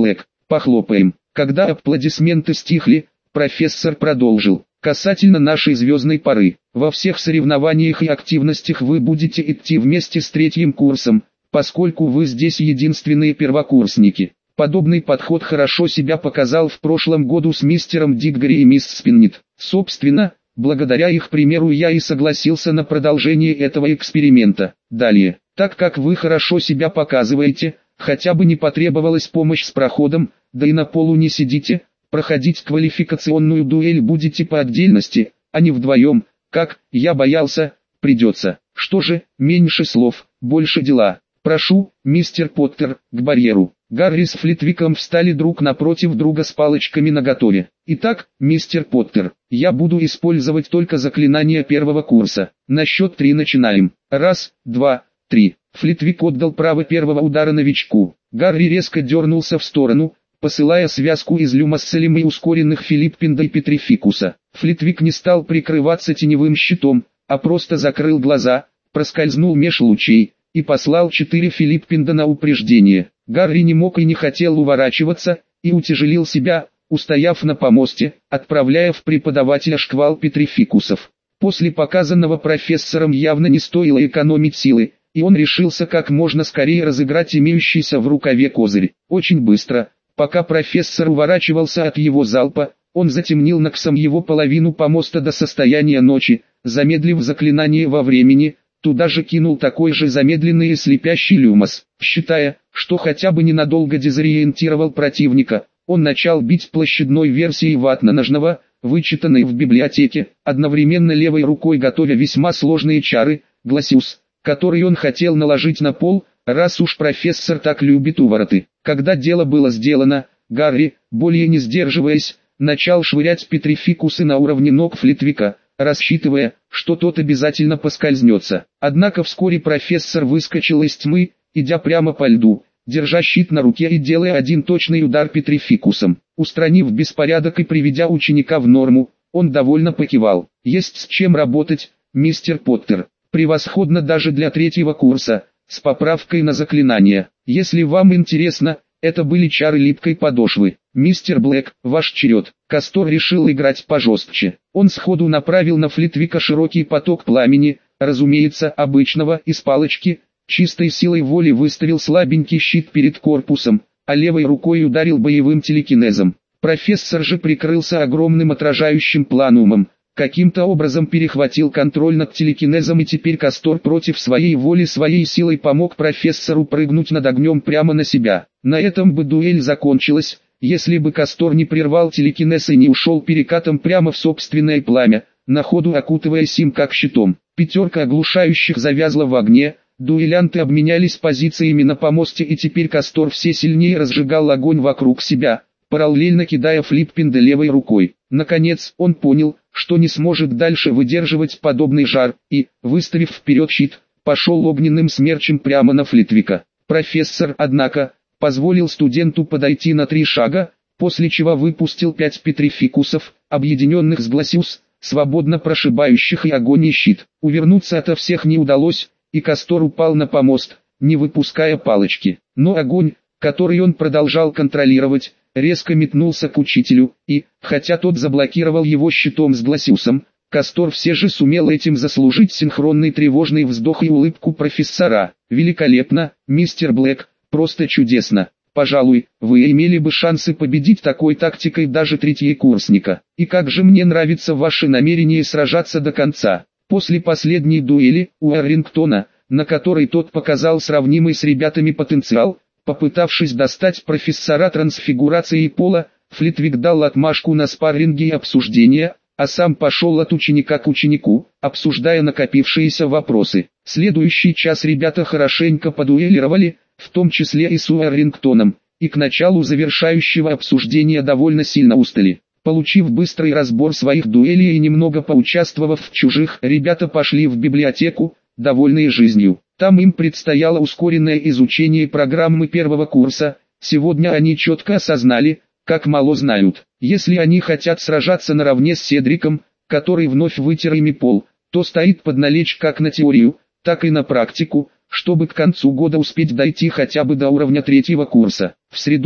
Похлопаем. Когда аплодисменты стихли, профессор продолжил. Касательно нашей звездной поры, во всех соревнованиях и активностях вы будете идти вместе с третьим курсом, поскольку вы здесь единственные первокурсники. Подобный подход хорошо себя показал в прошлом году с мистером Диггори и мисс Спиннет. Собственно, благодаря их примеру я и согласился на продолжение этого эксперимента. Далее, так как вы хорошо себя показываете, хотя бы не потребовалась помощь с проходом, да и на полу не сидите, проходить квалификационную дуэль будете по отдельности, а не вдвоем, как, я боялся, придется. Что же, меньше слов, больше дела. Прошу, мистер Поттер, к барьеру. Гарри с Флитвиком встали друг напротив друга с палочками наготове. Итак, мистер Поттер, я буду использовать только заклинания первого курса. На счет 3 начинаем. 1, 2, 3. Флитвик отдал право первого удара новичку. Гарри резко дернулся в сторону, посылая связку из люмосцелем и ускоренных Филиппинда и Петрификуса. Флитвик не стал прикрываться теневым щитом, а просто закрыл глаза, проскользнул меж лучей, и послал 4 Филиппинда на упреждение. Гарри не мог и не хотел уворачиваться, и утяжелил себя, устояв на помосте, отправляя в преподавателя шквал Петрификусов. После показанного профессором явно не стоило экономить силы, и он решился как можно скорее разыграть имеющийся в рукаве козырь. Очень быстро, пока профессор уворачивался от его залпа, он затемнил Ноксом его половину помоста до состояния ночи, замедлив заклинание во времени, туда же кинул такой же замедленный и слепящий люмос. Считая, что хотя бы ненадолго дезориентировал противника, он начал бить площадной версией ватно-ножного, вычитанной в библиотеке, одновременно левой рукой готовя весьма сложные чары, гласиус, который он хотел наложить на пол, раз уж профессор так любит увороты. Когда дело было сделано, Гарри, более не сдерживаясь, начал швырять Петрификусы на уровне ног Флитвика, рассчитывая, что тот обязательно поскользнется. Однако вскоре профессор выскочил из тьмы, идя прямо по льду, держа щит на руке и делая один точный удар Петрификусом. Устранив беспорядок и приведя ученика в норму, он довольно покивал. «Есть с чем работать, мистер Поттер. Превосходно даже для третьего курса, с поправкой на заклинания. Если вам интересно, это были чары липкой подошвы. Мистер Блэк, ваш черед». Кастор решил играть пожестче. Он сходу направил на Флитвика широкий поток пламени, разумеется, обычного, из палочки, чистой силой воли выставил слабенький щит перед корпусом, а левой рукой ударил боевым телекинезом. Профессор же прикрылся огромным отражающим планумом, каким-то образом перехватил контроль над телекинезом, и теперь Кастор против своей воли своей силой помог профессору прыгнуть над огнем прямо на себя. На этом бы дуэль закончилась, если бы Кастор не прервал телекинез и не ушел перекатом прямо в собственное пламя, на ходу окутываясь им как щитом. Пятерка оглушающих завязла в огне, дуэлянты обменялись позициями на помосте, и теперь Кастор все сильнее разжигал огонь вокруг себя, параллельно кидая Флиппинда левой рукой. Наконец, он понял, что не сможет дальше выдерживать подобный жар, и, выставив вперед щит, пошел огненным смерчем прямо на Флитвика. Профессор, однако, позволил студенту подойти на 3 шага, после чего выпустил 5 петрификусов, объединенных с гласиус, свободно прошибающих и огонь и щит. Увернуться ото всех не удалось, и Кастор упал на помост, не выпуская палочки. Но огонь, который он продолжал контролировать, резко метнулся к учителю, и, хотя тот заблокировал его щитом с гласиусом, Кастор все же сумел этим заслужить синхронный тревожный вздох и улыбку профессора. «Великолепно, мистер Блэк, просто чудесно. Пожалуй, вы имели бы шансы победить такой тактикой даже третьекурсника. И как же мне нравится ваше намерение сражаться до конца». После последней дуэли у Уоррингтона, на которой тот показал сравнимый с ребятами потенциал, попытавшись достать профессора трансфигурации пола, Флитвик дал отмашку на спарринги и обсуждения, а сам пошел от ученика к ученику, обсуждая накопившиеся вопросы. Следующий час ребята хорошенько подуэлировали, в том числе и с Уоррингтоном, и к началу завершающего обсуждения довольно сильно устали. Получив быстрый разбор своих дуэлей и немного поучаствовав в чужих, ребята пошли в библиотеку, довольные жизнью. Там им предстояло ускоренное изучение программы первого курса. Сегодня они четко осознали, как мало знают. Если они хотят сражаться наравне с Седриком, который вновь вытер ими пол, то стоит подналечь как на теорию, так и на практику, чтобы к концу года успеть дойти хотя бы до уровня третьего курса. В среду,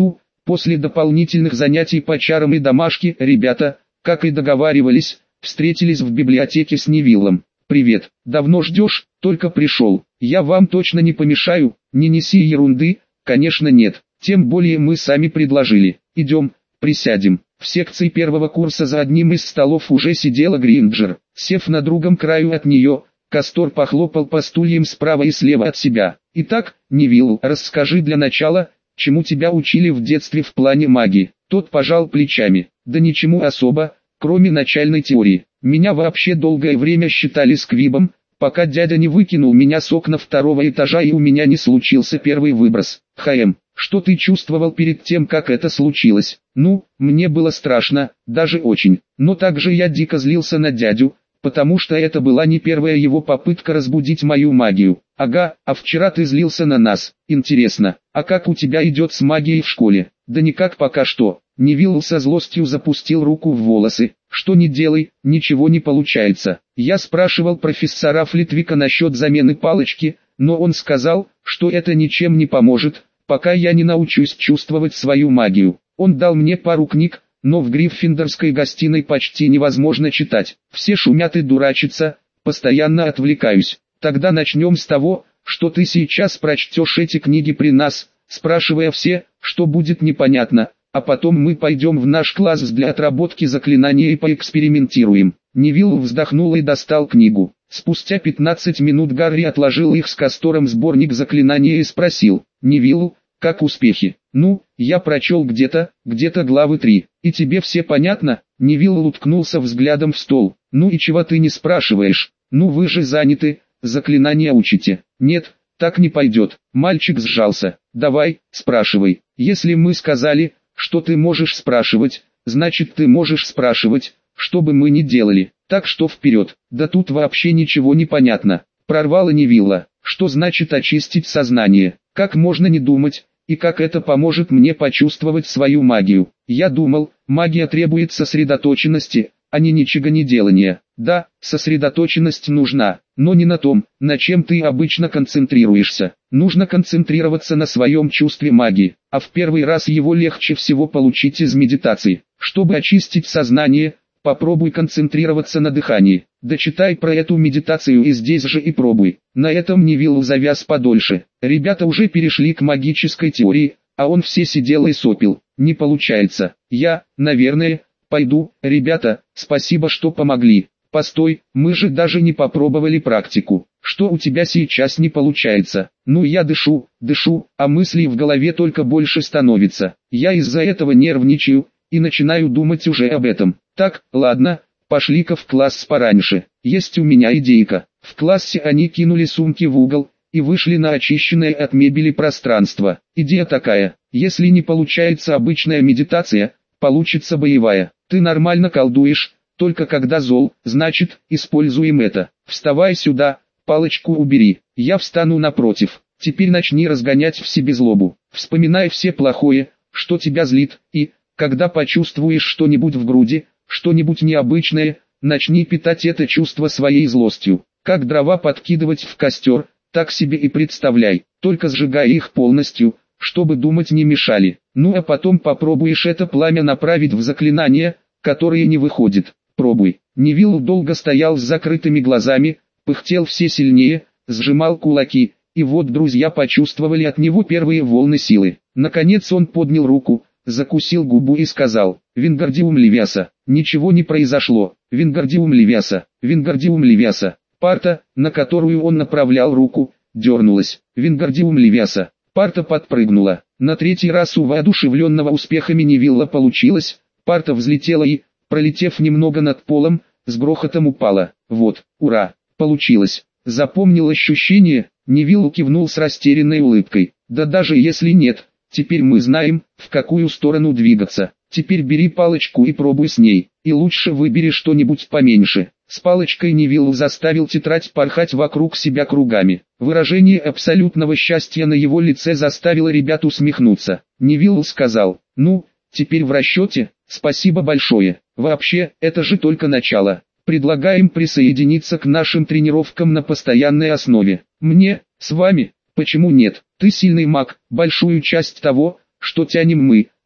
После дополнительных занятий по чарам и домашке, ребята, как и договаривались, встретились в библиотеке с Невиллом. «Привет, давно ждешь, только пришел. Я вам точно не помешаю, не неси ерунды». «Конечно нет, тем более мы сами предложили. Идем, присядем». В секции первого курса за одним из столов уже сидела Гринджер. Сев на другом краю от нее, Кастор похлопал по стульям справа и слева от себя. «Итак, Невилл, расскажи для начала, чему тебя учили в детстве в плане магии». Тот пожал плечами. «Да ничему особо, кроме начальной теории. Меня вообще долгое время считали сквибом, пока дядя не выкинул меня с окна второго этажа и у меня не случился первый выброс. Что ты чувствовал перед тем, как это случилось?» «Ну, мне было страшно, даже очень. Но также я дико злился на дядю, потому что это была не первая его попытка разбудить мою магию». «Ага, а вчера ты злился на нас. Интересно, а как у тебя идет с магией в школе?» «Да никак пока что». Невилл со злостью запустил руку в волосы. «Что ни делай, ничего не получается. Я спрашивал профессора Флитвика насчет замены палочки, но он сказал, что это ничем не поможет, пока я не научусь чувствовать свою магию. Он дал мне пару книг, но в Гриффиндорской гостиной почти невозможно читать. Все шумят и дурачатся, постоянно отвлекаюсь. Тогда начнем с того, что ты сейчас прочтешь эти книги при нас, спрашивая все, что будет непонятно, а потом мы пойдем в наш класс для отработки заклинания и поэкспериментируем». Невилл вздохнул и достал книгу. Спустя 15 минут Гарри отложил их с Кастором сборник заклинания и спросил: «Невилл, как успехи?» «Ну, я прочел где-то главы 3. И тебе все понятно?» Невилл уткнулся взглядом в стол. «Ну и чего ты не спрашиваешь? Ну вы же заняты, заклинания учите». «Нет, так не пойдет». Мальчик сжался. «Давай, спрашивай. Если мы сказали, что ты можешь спрашивать, значит ты можешь спрашивать, что бы мы ни делали. Так что вперед». «Да тут вообще ничего не понятно», — прорвало Невилла. «Что значит очистить сознание? Как можно не думать, и как это поможет мне почувствовать свою магию? Я думал, магия требует сосредоточенности, а не ничего не делания». «Да, сосредоточенность нужна, но не на том, на чем ты обычно концентрируешься. Нужно концентрироваться на своем чувстве магии, а в первый раз его легче всего получить из медитации. Чтобы очистить сознание, попробуй концентрироваться на дыхании. Дочитай про эту медитацию и здесь же и пробуй». На этом Невилл завяз подольше. Ребята уже перешли к магической теории, а он все сидел и сопел. «Не получается. Я, наверное, пойду. Ребята, спасибо, что помогли». «Постой, мы же даже не попробовали практику. Что у тебя сейчас не получается?» «Ну я дышу, а мыслей в голове только больше становится. Я из-за этого нервничаю и начинаю думать уже об этом. Так, ладно, пошли-ка в класс пораньше. Есть у меня идейка». В классе они кинули сумки в угол и вышли на очищенное от мебели пространство. «Идея такая: если не получается обычная медитация, получится боевая. Ты нормально колдуешь, только когда зол, значит, используем это. Вставай сюда, палочку убери, я встану напротив. Теперь начни разгонять в себе злобу. Вспоминай все плохое, что тебя злит, и, когда почувствуешь что-нибудь в груди, что-нибудь необычное, начни питать это чувство своей злостью. Как дрова подкидывать в костер, так себе и представляй, только сжигай их полностью, чтобы думать не мешали. Ну а потом попробуешь это пламя направить в заклинание, которое не выходит. Пробуй». Невилл долго стоял с закрытыми глазами, пыхтел все сильнее, сжимал кулаки, и вот друзья почувствовали от него первые волны силы. Наконец он поднял руку, закусил губу и сказал: «Вингардиум Левиаса». Ничего не произошло. Вингардиум Левиаса, Вингардиум Левиаса. Парта, на которую он направлял руку, дернулась. Вингардиум Левиаса. Парта подпрыгнула. На третий раз у воодушевленного успехами Невилла получилось. Парта взлетела и, пролетев немного над полом, с грохотом упала. «Вот, ура, получилось. Запомнил ощущение?» Невилл кивнул с растерянной улыбкой. «Да даже если нет, теперь мы знаем, в какую сторону двигаться. Теперь бери палочку и пробуй с ней, и лучше выбери что-нибудь поменьше». С палочкой Невилл заставил тетрадь порхать вокруг себя кругами. Выражение абсолютного счастья на его лице заставило ребят усмехнуться. Невилл сказал: «Ну, теперь в расчете, спасибо большое. Вообще, это же только начало. Предлагаем присоединиться к нашим тренировкам на постоянной основе. Мне, с вами, почему нет? Ты сильный маг, большую часть того, что тянем мы,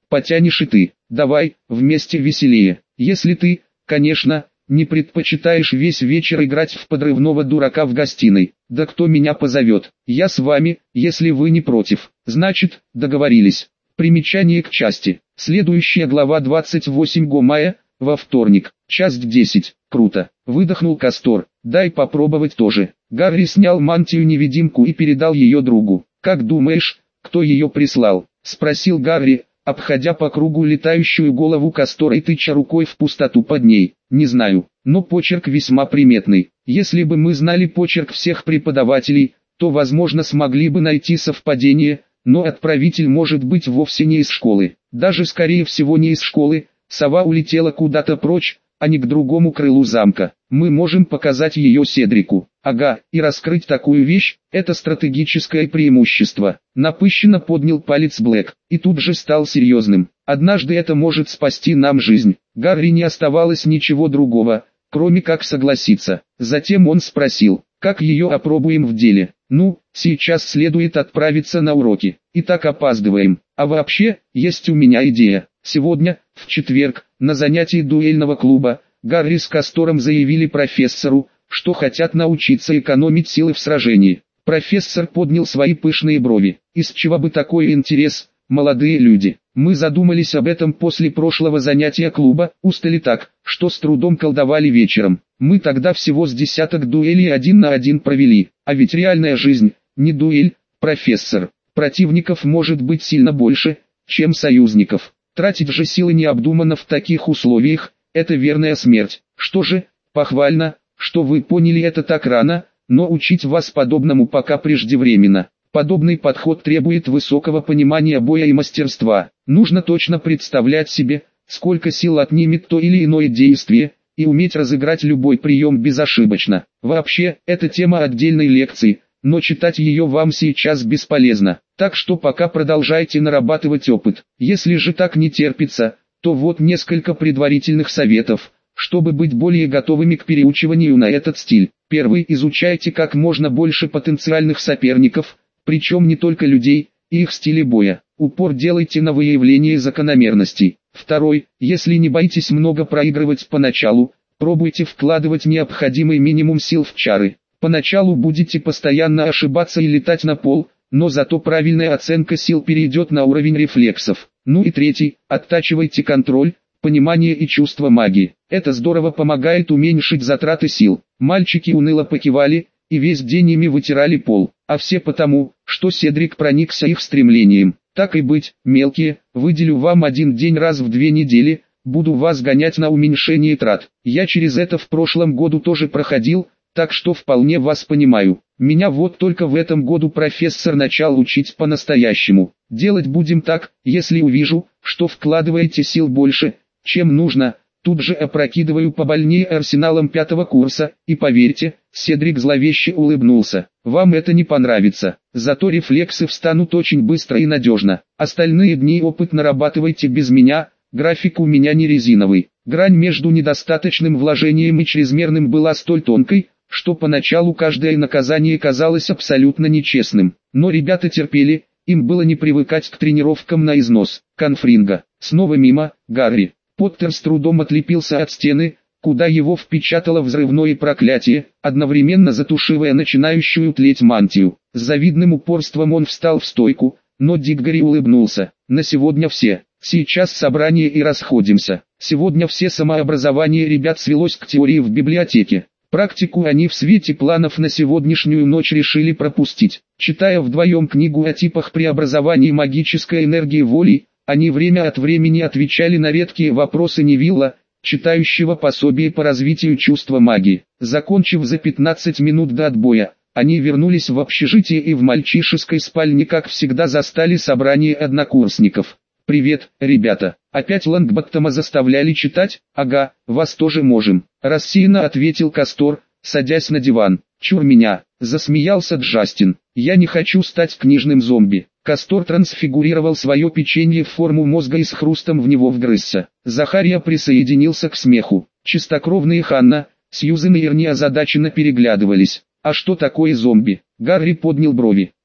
потянешь и ты. Давай, вместе веселее. Если ты, конечно, не предпочитаешь весь вечер играть в подрывного дурака в гостиной. Да кто меня позовет? Я с вами, если вы не против. Значит, договорились. Примечание к части. Следующая глава 28 мая, во вторник, часть 10. Круто. Выдохнул Кастор. Дай попробовать тоже. Гарри снял мантию-невидимку и передал ее другу. Как думаешь, кто ее прислал? Спросил Гарри, обходя по кругу летающую голову Кастора и тыча рукой в пустоту под ней. Не знаю, но почерк весьма приметный. Если бы мы знали почерк всех преподавателей, то возможно смогли бы найти совпадение, но отправитель может быть вовсе не из школы. Даже скорее всего не из школы, сова улетела куда-то прочь, а не к другому крылу замка. Мы можем показать ее Седрику. Ага, и раскрыть такую вещь – это стратегическое преимущество. Напыщенно поднял палец Блэк, и тут же стал серьезным. Однажды это может спасти нам жизнь. Гарри не оставалось ничего другого, кроме как согласиться. Затем он спросил, как ее опробуем в деле. Ну, сейчас следует отправиться на уроки. И так опаздываем. А вообще, есть у меня идея. Сегодня, в четверг, на занятии дуэльного клуба, Гарри с Кастором заявили профессору, что хотят научиться экономить силы в сражении. Профессор поднял свои пышные брови. Из чего бы такой интерес, молодые люди? Мы задумались об этом после прошлого занятия клуба, устали так, что с трудом колдовали вечером. Мы тогда всего с десяток дуэлей 1 на 1 провели, а ведь реальная жизнь, не дуэль, профессор. Противников может быть сильно больше, чем союзников. Тратить же силы необдуманно в таких условиях – это верная смерть. Что же, похвально, что вы поняли это так рано, но учить вас подобному пока преждевременно. Подобный подход требует высокого понимания боя и мастерства. Нужно точно представлять себе, сколько сил отнимет то или иное действие, и уметь разыграть любой прием безошибочно. Вообще, это тема отдельной лекции, но читать ее вам сейчас бесполезно. Так что пока продолжайте нарабатывать опыт. Если же так не терпится, то вот несколько предварительных советов, чтобы быть более готовыми к переучиванию на этот стиль. Первый: изучайте как можно больше потенциальных соперников, причем не только людей, и их стили боя. Упор делайте на выявление закономерностей. Второй: если не боитесь много проигрывать поначалу, пробуйте вкладывать необходимый минимум сил в чары. Поначалу будете постоянно ошибаться и летать на пол, но зато правильная оценка сил перейдет на уровень рефлексов. Ну и третий: оттачивайте контроль, понимание и чувство магии. Это здорово помогает уменьшить затраты сил. Мальчики уныло покивали, и весь день ими вытирали пол. А все потому, что Седрик проникся их стремлением. Так и быть, мелкие, выделю вам один день раз в 2 недели, буду вас гонять на уменьшение трат. Я через это в прошлом году тоже проходил, так что вполне вас понимаю. Меня вот только в этом году профессор начал учить по-настоящему. Делать будем так: если увижу, что вкладываете сил больше, чем нужно, тут же опрокидываю побольнее арсеналом 5-го курса, и поверьте, Седрик зловеще улыбнулся, вам это не понравится, зато рефлексы встанут очень быстро и надежно. Остальные дни опыт нарабатывайте без меня, график у меня не резиновый. Грань между недостаточным вложением и чрезмерным была столь тонкой, что поначалу каждое наказание казалось абсолютно нечестным. Но ребята терпели, им было не привыкать к тренировкам на износ. Конфринга. Снова мимо, Гарри. Поттер с трудом отлепился от стены, куда его впечатало взрывное проклятие, одновременно затушивая начинающую тлеть мантию. С завидным упорством он встал в стойку, но Диггори улыбнулся. На сегодня все. Сейчас собрание и расходимся. Сегодня все самообразование ребят свелось к теории в библиотеке. Практику они в свете планов на сегодняшнюю ночь решили пропустить. Читая вдвоем книгу о типах преобразований магической энергии воли, они время от времени отвечали на редкие вопросы Невилла, читающего пособие по развитию чувства магии. Закончив за 15 минут до отбоя, они вернулись в общежитие и в мальчишеской спальне как всегда застали собрание однокурсников. «Привет, ребята. Опять Лонгботтома заставляли читать?» «Ага, вас тоже можем», – рассеянно ответил Кастор, садясь на диван. «Чур меня», – засмеялся Джастин. «Я не хочу стать книжным зомби». Кастор трансфигурировал свое печенье в форму мозга и с хрустом в него вгрызся. Захария присоединился к смеху. Чистокровные Ханна, Сьюзен и Эрни озадаченно переглядывались. «А что такое зомби?» Гарри поднял брови.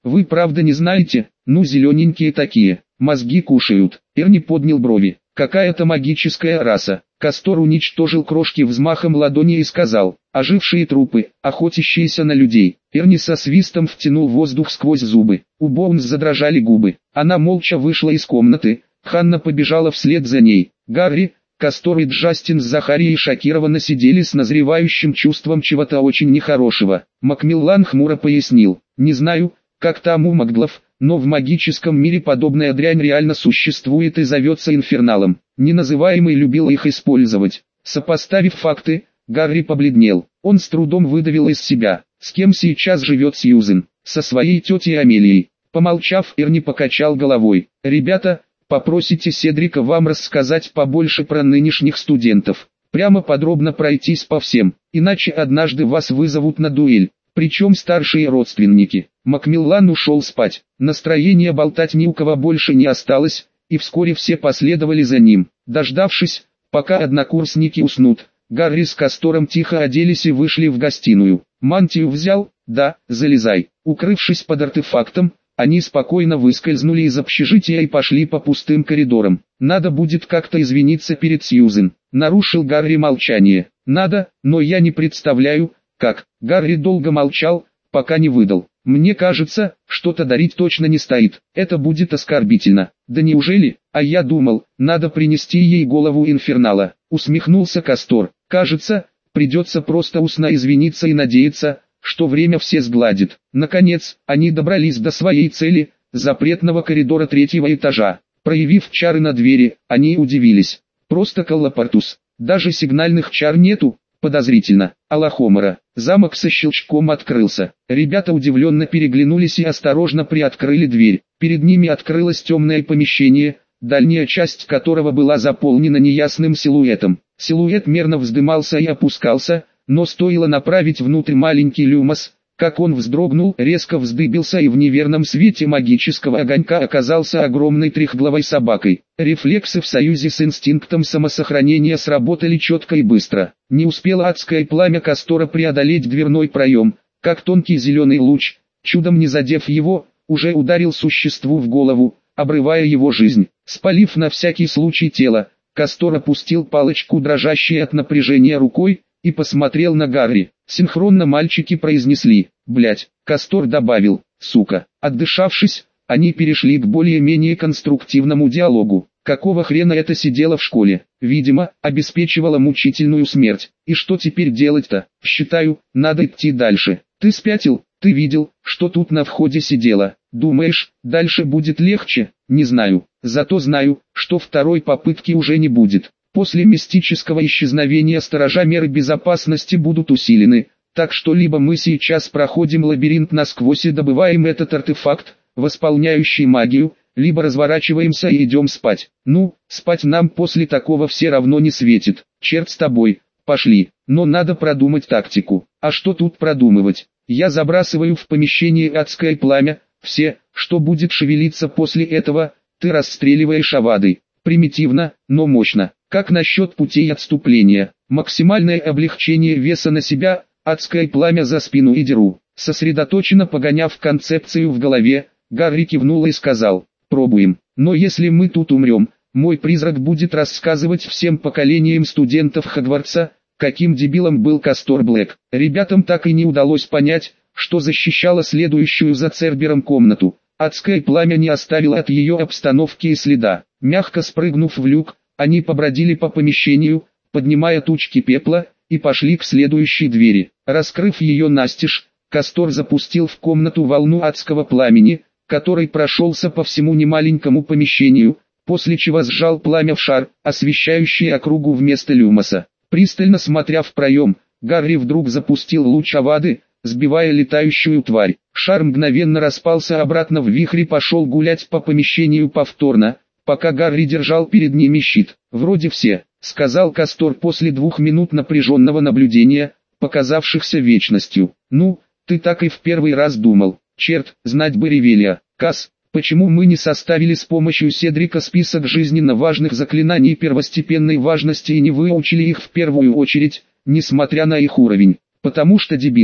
Вы правда не знаете? Ну зелененькие такие, мозги кушают. Эрни поднял брови. Какая-то магическая раса. Кастор уничтожил крошки взмахом ладони и сказал: ожившие трупы, охотящиеся на людей. Эрни со свистом втянул воздух сквозь зубы. У Боунс задрожали губы. Она молча вышла из комнаты. Ханна побежала вслед за ней. Гарри, Кастор и Джастин с Захарией шокированно сидели с назревающим чувством чего-то очень нехорошего. Макмиллан хмуро пояснил: не знаю, как там у Макглов, но в магическом мире подобная дрянь реально существует и зовется инферналом. Неназываемый любил их использовать. Сопоставив факты, Гарри побледнел. Он с трудом выдавил из себя: с кем сейчас живет Сьюзен? Со своей тетей Амелией. Помолчав, Эрни покачал головой. Ребята, попросите Седрика вам рассказать побольше про нынешних студентов. Прямо подробно пройтись по всем, иначе однажды вас вызовут на дуэль. Причем старшие родственники. Макмиллан ушел спать. Настроения болтать ни у кого больше не осталось, и вскоре все последовали за ним. Дождавшись, пока однокурсники уснут, Гарри с Кастором тихо оделись и вышли в гостиную. «Мантию взял?» «Да, залезай». Укрывшись под артефактом, они спокойно выскользнули из общежития и пошли по пустым коридорам. «Надо будет как-то извиниться перед Сьюзен», — нарушил Гарри молчание. «Надо, но я не представляю, как». Гарри долго молчал, пока не выдал: «Мне кажется, что-то дарить точно не стоит, это будет оскорбительно». «Да неужели? А я думал, надо принести ей голову инфернала», — усмехнулся Кастор. «Кажется, придется просто устно извиниться и надеяться, что время все сгладит». Наконец, они добрались до своей цели, запретного коридора 3-го этажа. Проявив чары на двери, они удивились. Просто коллапортус. Даже сигнальных чар нету. Подозрительно. Алахомора. Замок со щелчком открылся. Ребята удивленно переглянулись и осторожно приоткрыли дверь. Перед ними открылось темное помещение, дальняя часть которого была заполнена неясным силуэтом. Силуэт мерно вздымался и опускался, но стоило направить внутрь маленький люмос, как он вздрогнул, резко вздыбился и в неверном свете магического огонька оказался огромной трехглавой собакой. Рефлексы в союзе с инстинктом самосохранения сработали четко и быстро. Не успело адское пламя Кастора преодолеть дверной проем, как тонкий зеленый луч, чудом не задев его, уже ударил существу в голову, обрывая его жизнь. Спалив на всякий случай тело, Кастор опустил палочку, дрожащей от напряжения рукой, и посмотрел на Гарри. Синхронно мальчики произнесли: «Блядь». Кастор добавил: «Сука». Отдышавшись, они перешли к более-менее конструктивному диалогу. Какого хрена это сидела в школе? Видимо, обеспечивала мучительную смерть. И что теперь делать-то? Считаю, надо идти дальше. Ты спятил? Ты видел, что тут на входе сидела? Думаешь, дальше будет легче? Не знаю. Зато знаю, что второй попытки уже не будет. После мистического исчезновения сторожа меры безопасности будут усилены, так что либо мы сейчас проходим лабиринт насквозь и добываем этот артефакт, восполняющий магию, либо разворачиваемся и идем спать. Ну, спать нам после такого все равно не светит. Черт с тобой, пошли. Но надо продумать тактику. А что тут продумывать? Я забрасываю в помещение адское пламя, все, что будет шевелиться после этого, ты расстреливаешь авадой. Примитивно, но мощно. Как насчет путей отступления? Максимальное облегчение веса на себя, адское пламя за спину и деру. Сосредоточенно погоняв концепцию в голове, Гарри кивнул и сказал: «Пробуем. Но если мы тут умрем, мой призрак будет рассказывать всем поколениям студентов Хогвартса, каким дебилом был Кастор Блэк». Ребятам так и не удалось понять, что защищало следующую за Цербером комнату. Адское пламя не оставило от ее обстановки и следа. Мягко спрыгнув в люк, они побродили по помещению, поднимая тучки пепла, и пошли к следующей двери. Раскрыв ее настежь, Кастор запустил в комнату волну адского пламени, который прошелся по всему немаленькому помещению, после чего сжал пламя в шар, освещающий округу вместо люмоса. Пристально смотря в проем, Гарри вдруг запустил луч авады, сбивая летающую тварь. Шар мгновенно распался обратно в вихрь и пошел гулять по помещению повторно, пока Гарри держал перед ними щит. «Вроде все», — сказал Кастор после 2 минут напряженного наблюдения, показавшихся вечностью. «Ну, ты так и в первый раз думал. Черт, знать бы Ревелия. Кас, почему мы не составили с помощью Седрика список жизненно важных заклинаний первостепенной важности и не выучили их в первую очередь, несмотря на их уровень? Потому что дебилы».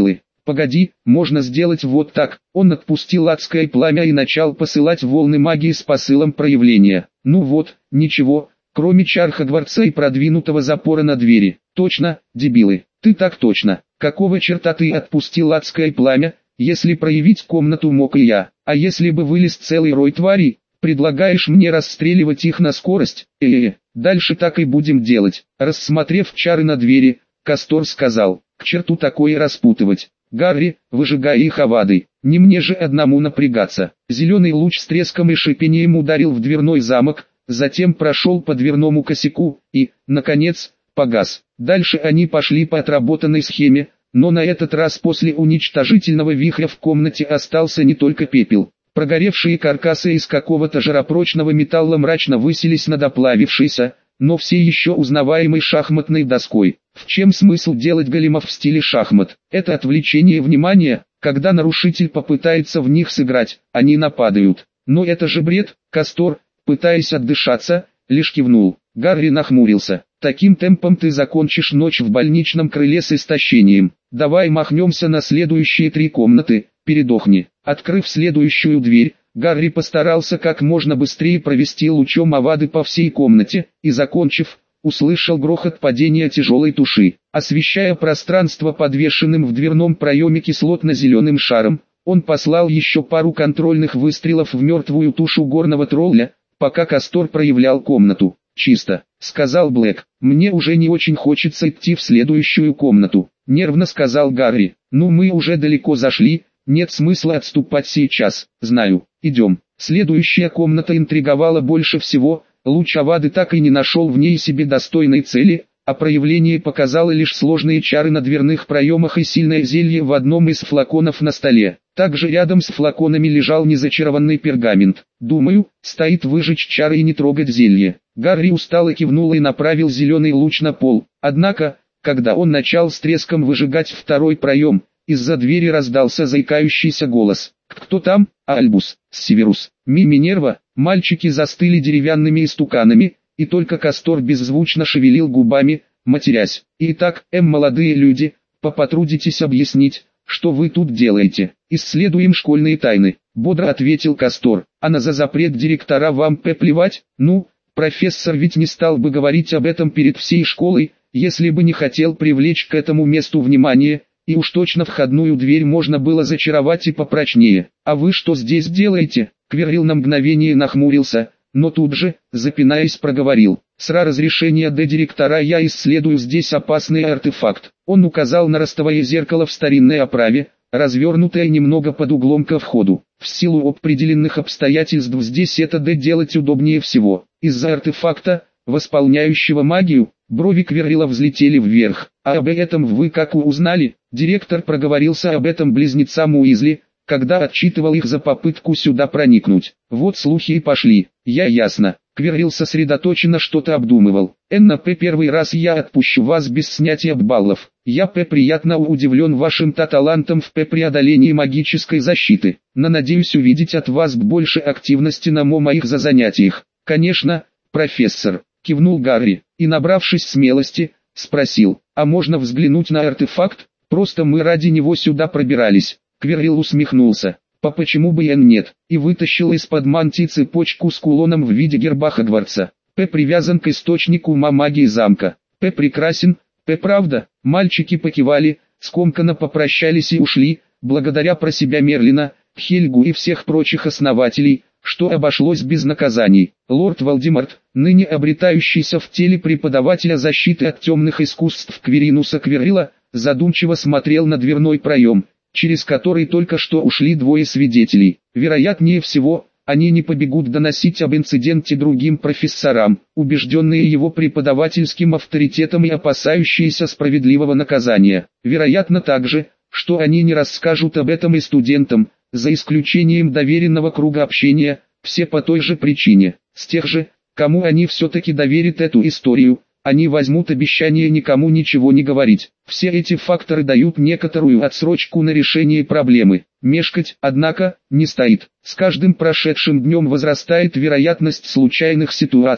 Погоди, можно сделать вот так. Он отпустил адское пламя и начал посылать волны магии с посылом проявления. Ну вот, ничего, кроме чар Хогвартса и продвинутого запора на двери. Точно, дебилы, ты так точно. Какого черта ты отпустил адское пламя, если проявить комнату мог и я? А если бы вылез целый рой тварей, предлагаешь мне расстреливать их на скорость? Дальше так и будем делать. Рассмотрев чары на двери, Кастор сказал, к черту такое распутывать. Гарри, выжигай их авадой, не мне же одному напрягаться. Зеленый луч с треском и шипением ударил в дверной замок, затем прошел по дверному косяку и, наконец, погас. Дальше они пошли по отработанной схеме, но на этот раз после уничтожительного вихря в комнате остался не только пепел. Прогоревшие каркасы из какого-то жаропрочного металла мрачно высились над оплавившейся, но все еще узнаваемой шахматной доской. В чем смысл делать големов в стиле шахмат? Это отвлечение внимания, когда нарушитель попытается в них сыграть, они нападают. Но это же бред. Кастор, пытаясь отдышаться, лишь кивнул. Гарри нахмурился. Таким темпом ты закончишь ночь в больничном крыле с истощением. Давай махнемся на следующие 3 комнаты, передохни. Открыв следующую дверь, Гарри постарался как можно быстрее провести лучом авады по всей комнате, и закончив, услышал грохот падения тяжелой туши. Освещая пространство подвешенным в дверном проеме кислотно-зеленым шаром, он послал еще пару контрольных выстрелов в мертвую тушу горного тролля, пока Кастор проявлял комнату. «Чисто», — сказал Блэк. «Мне уже не очень хочется идти в следующую комнату», — нервно сказал Гарри. «Ну мы уже далеко зашли, нет смысла отступать сейчас». «Знаю, идем». Следующая комната интриговала больше всего. Луч авады так и не нашел в ней себе достойной цели, а проявление показало лишь сложные чары на дверных проемах и сильное зелье в одном из флаконов на столе. Также рядом с флаконами лежал незачарованный пергамент. «Думаю, стоит выжечь чары и не трогать зелье». Гарри устало кивнул и направил зеленый луч на пол. Однако, когда он начал с треском выжигать второй проем, из-за двери раздался заикающийся голос. «Кто там?» «Альбус, Северус, Минерва». Мальчики застыли деревянными истуканами, и только Кастор беззвучно шевелил губами, матерясь. «Итак, молодые люди, потрудитесь объяснить, что вы тут делаете?» «Исследуем школьные тайны», — бодро ответил Кастор. «А на запрет директора вам плевать? Ну, профессор ведь не стал бы говорить об этом перед всей школой, если бы не хотел привлечь к этому месту внимание, и уж точно входную дверь можно было зачаровать и попрочнее. А вы что здесь делаете?» Квиррилл на мгновение нахмурился, но тут же, запинаясь, проговорил. «С разрешения директора я исследую здесь опасный артефакт». Он указал на ростовое зеркало в старинной оправе, развернутое немного под углом ко входу. «В силу определенных обстоятельств здесь это делать удобнее всего. Из-за артефакта, восполняющего магию». Брови Квиррилла взлетели вверх. «А об этом вы как узнали?» Директор проговорился об этом близнецам Уизли, когда отчитывал их за попытку сюда проникнуть. Вот слухи и пошли. Ясно. Квиррилл сосредоточенно что-то обдумывал. Первый раз я отпущу вас без снятия баллов. Я приятно удивлен вашим талантом в преодолении магической защиты. Но надеюсь увидеть от вас больше активности на моих занятиях. Конечно, профессор, кивнул Гарри, и набравшись смелости, спросил, а можно взглянуть на артефакт? Просто мы ради него сюда пробирались. Квиррилл усмехнулся. Почему бы и нет, и вытащил из-под мантии цепочку с кулоном в виде герба Хогвартса. Привязан к источнику магии замка. Прекрасен, правда. Мальчики покивали, скомканно попрощались и ушли, благодаря про себя Мерлина, Хельгу и всех прочих основателей, что обошлось без наказаний. Лорд Волдеморт, ныне обретающийся в теле преподавателя защиты от темных искусств Квиринуса Квиррилла, задумчиво смотрел на дверной проем, через который только что ушли 2 свидетелей. Вероятнее всего, они не побегут доносить об инциденте другим профессорам, убежденные его преподавательским авторитетом и опасающиеся справедливого наказания. Вероятно также, что они не расскажут об этом и студентам, за исключением доверенного круга общения, все по той же причине. С тех же, кому они все-таки доверят эту историю, они возьмут обещание никому ничего не говорить. Все эти факторы дают некоторую отсрочку на решение проблемы. Мешкать, однако, не стоит. С каждым прошедшим днем возрастает вероятность случайных ситуаций,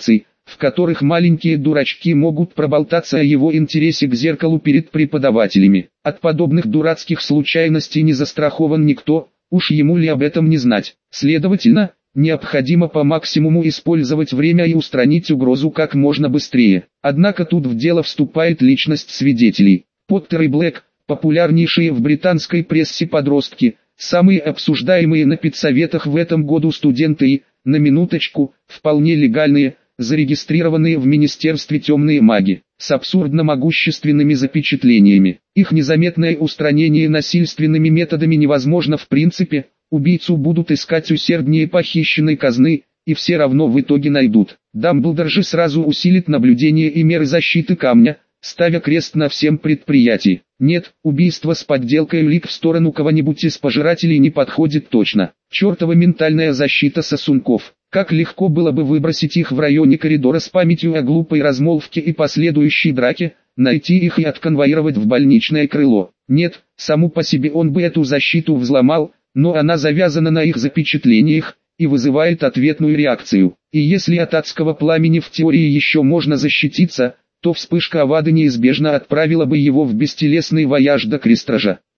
в которых маленькие дурачки могут проболтаться о его интересе к зеркалу перед преподавателями. От подобных дурацких случайностей не застрахован никто, уж ему ли об этом не знать. Следовательно, необходимо по максимуму использовать время и устранить угрозу как можно быстрее. Однако тут в дело вступает личность свидетелей. Поттер и Блэк, популярнейшие в британской прессе подростки, самые обсуждаемые на педсоветах в этом году студенты и, на минуточку, вполне легальные, зарегистрированные в Министерстве темные маги, с абсурдно могущественными запечатлениями. Их незаметное устранение насильственными методами невозможно в принципе, убийцу будут искать усерднее похищенной казны, и все равно в итоге найдут. Дамблдор же сразу усилит наблюдение и меры защиты камня, ставя крест на всем предприятии. Нет, убийство с подделкой улик в сторону кого-нибудь из пожирателей не подходит точно. Чертова ментальная защита сосунков. Как легко было бы выбросить их в районе коридора с памятью о глупой размолвке и последующей драке, найти их и отконвоировать в больничное крыло. Нет, саму по себе он бы эту защиту взломал, но она завязана на их запечатлениях и вызывает ответную реакцию. И если от адского пламени в теории еще можно защититься, то вспышка Авады неизбежно отправила бы его в бестелесный вояж до крестража.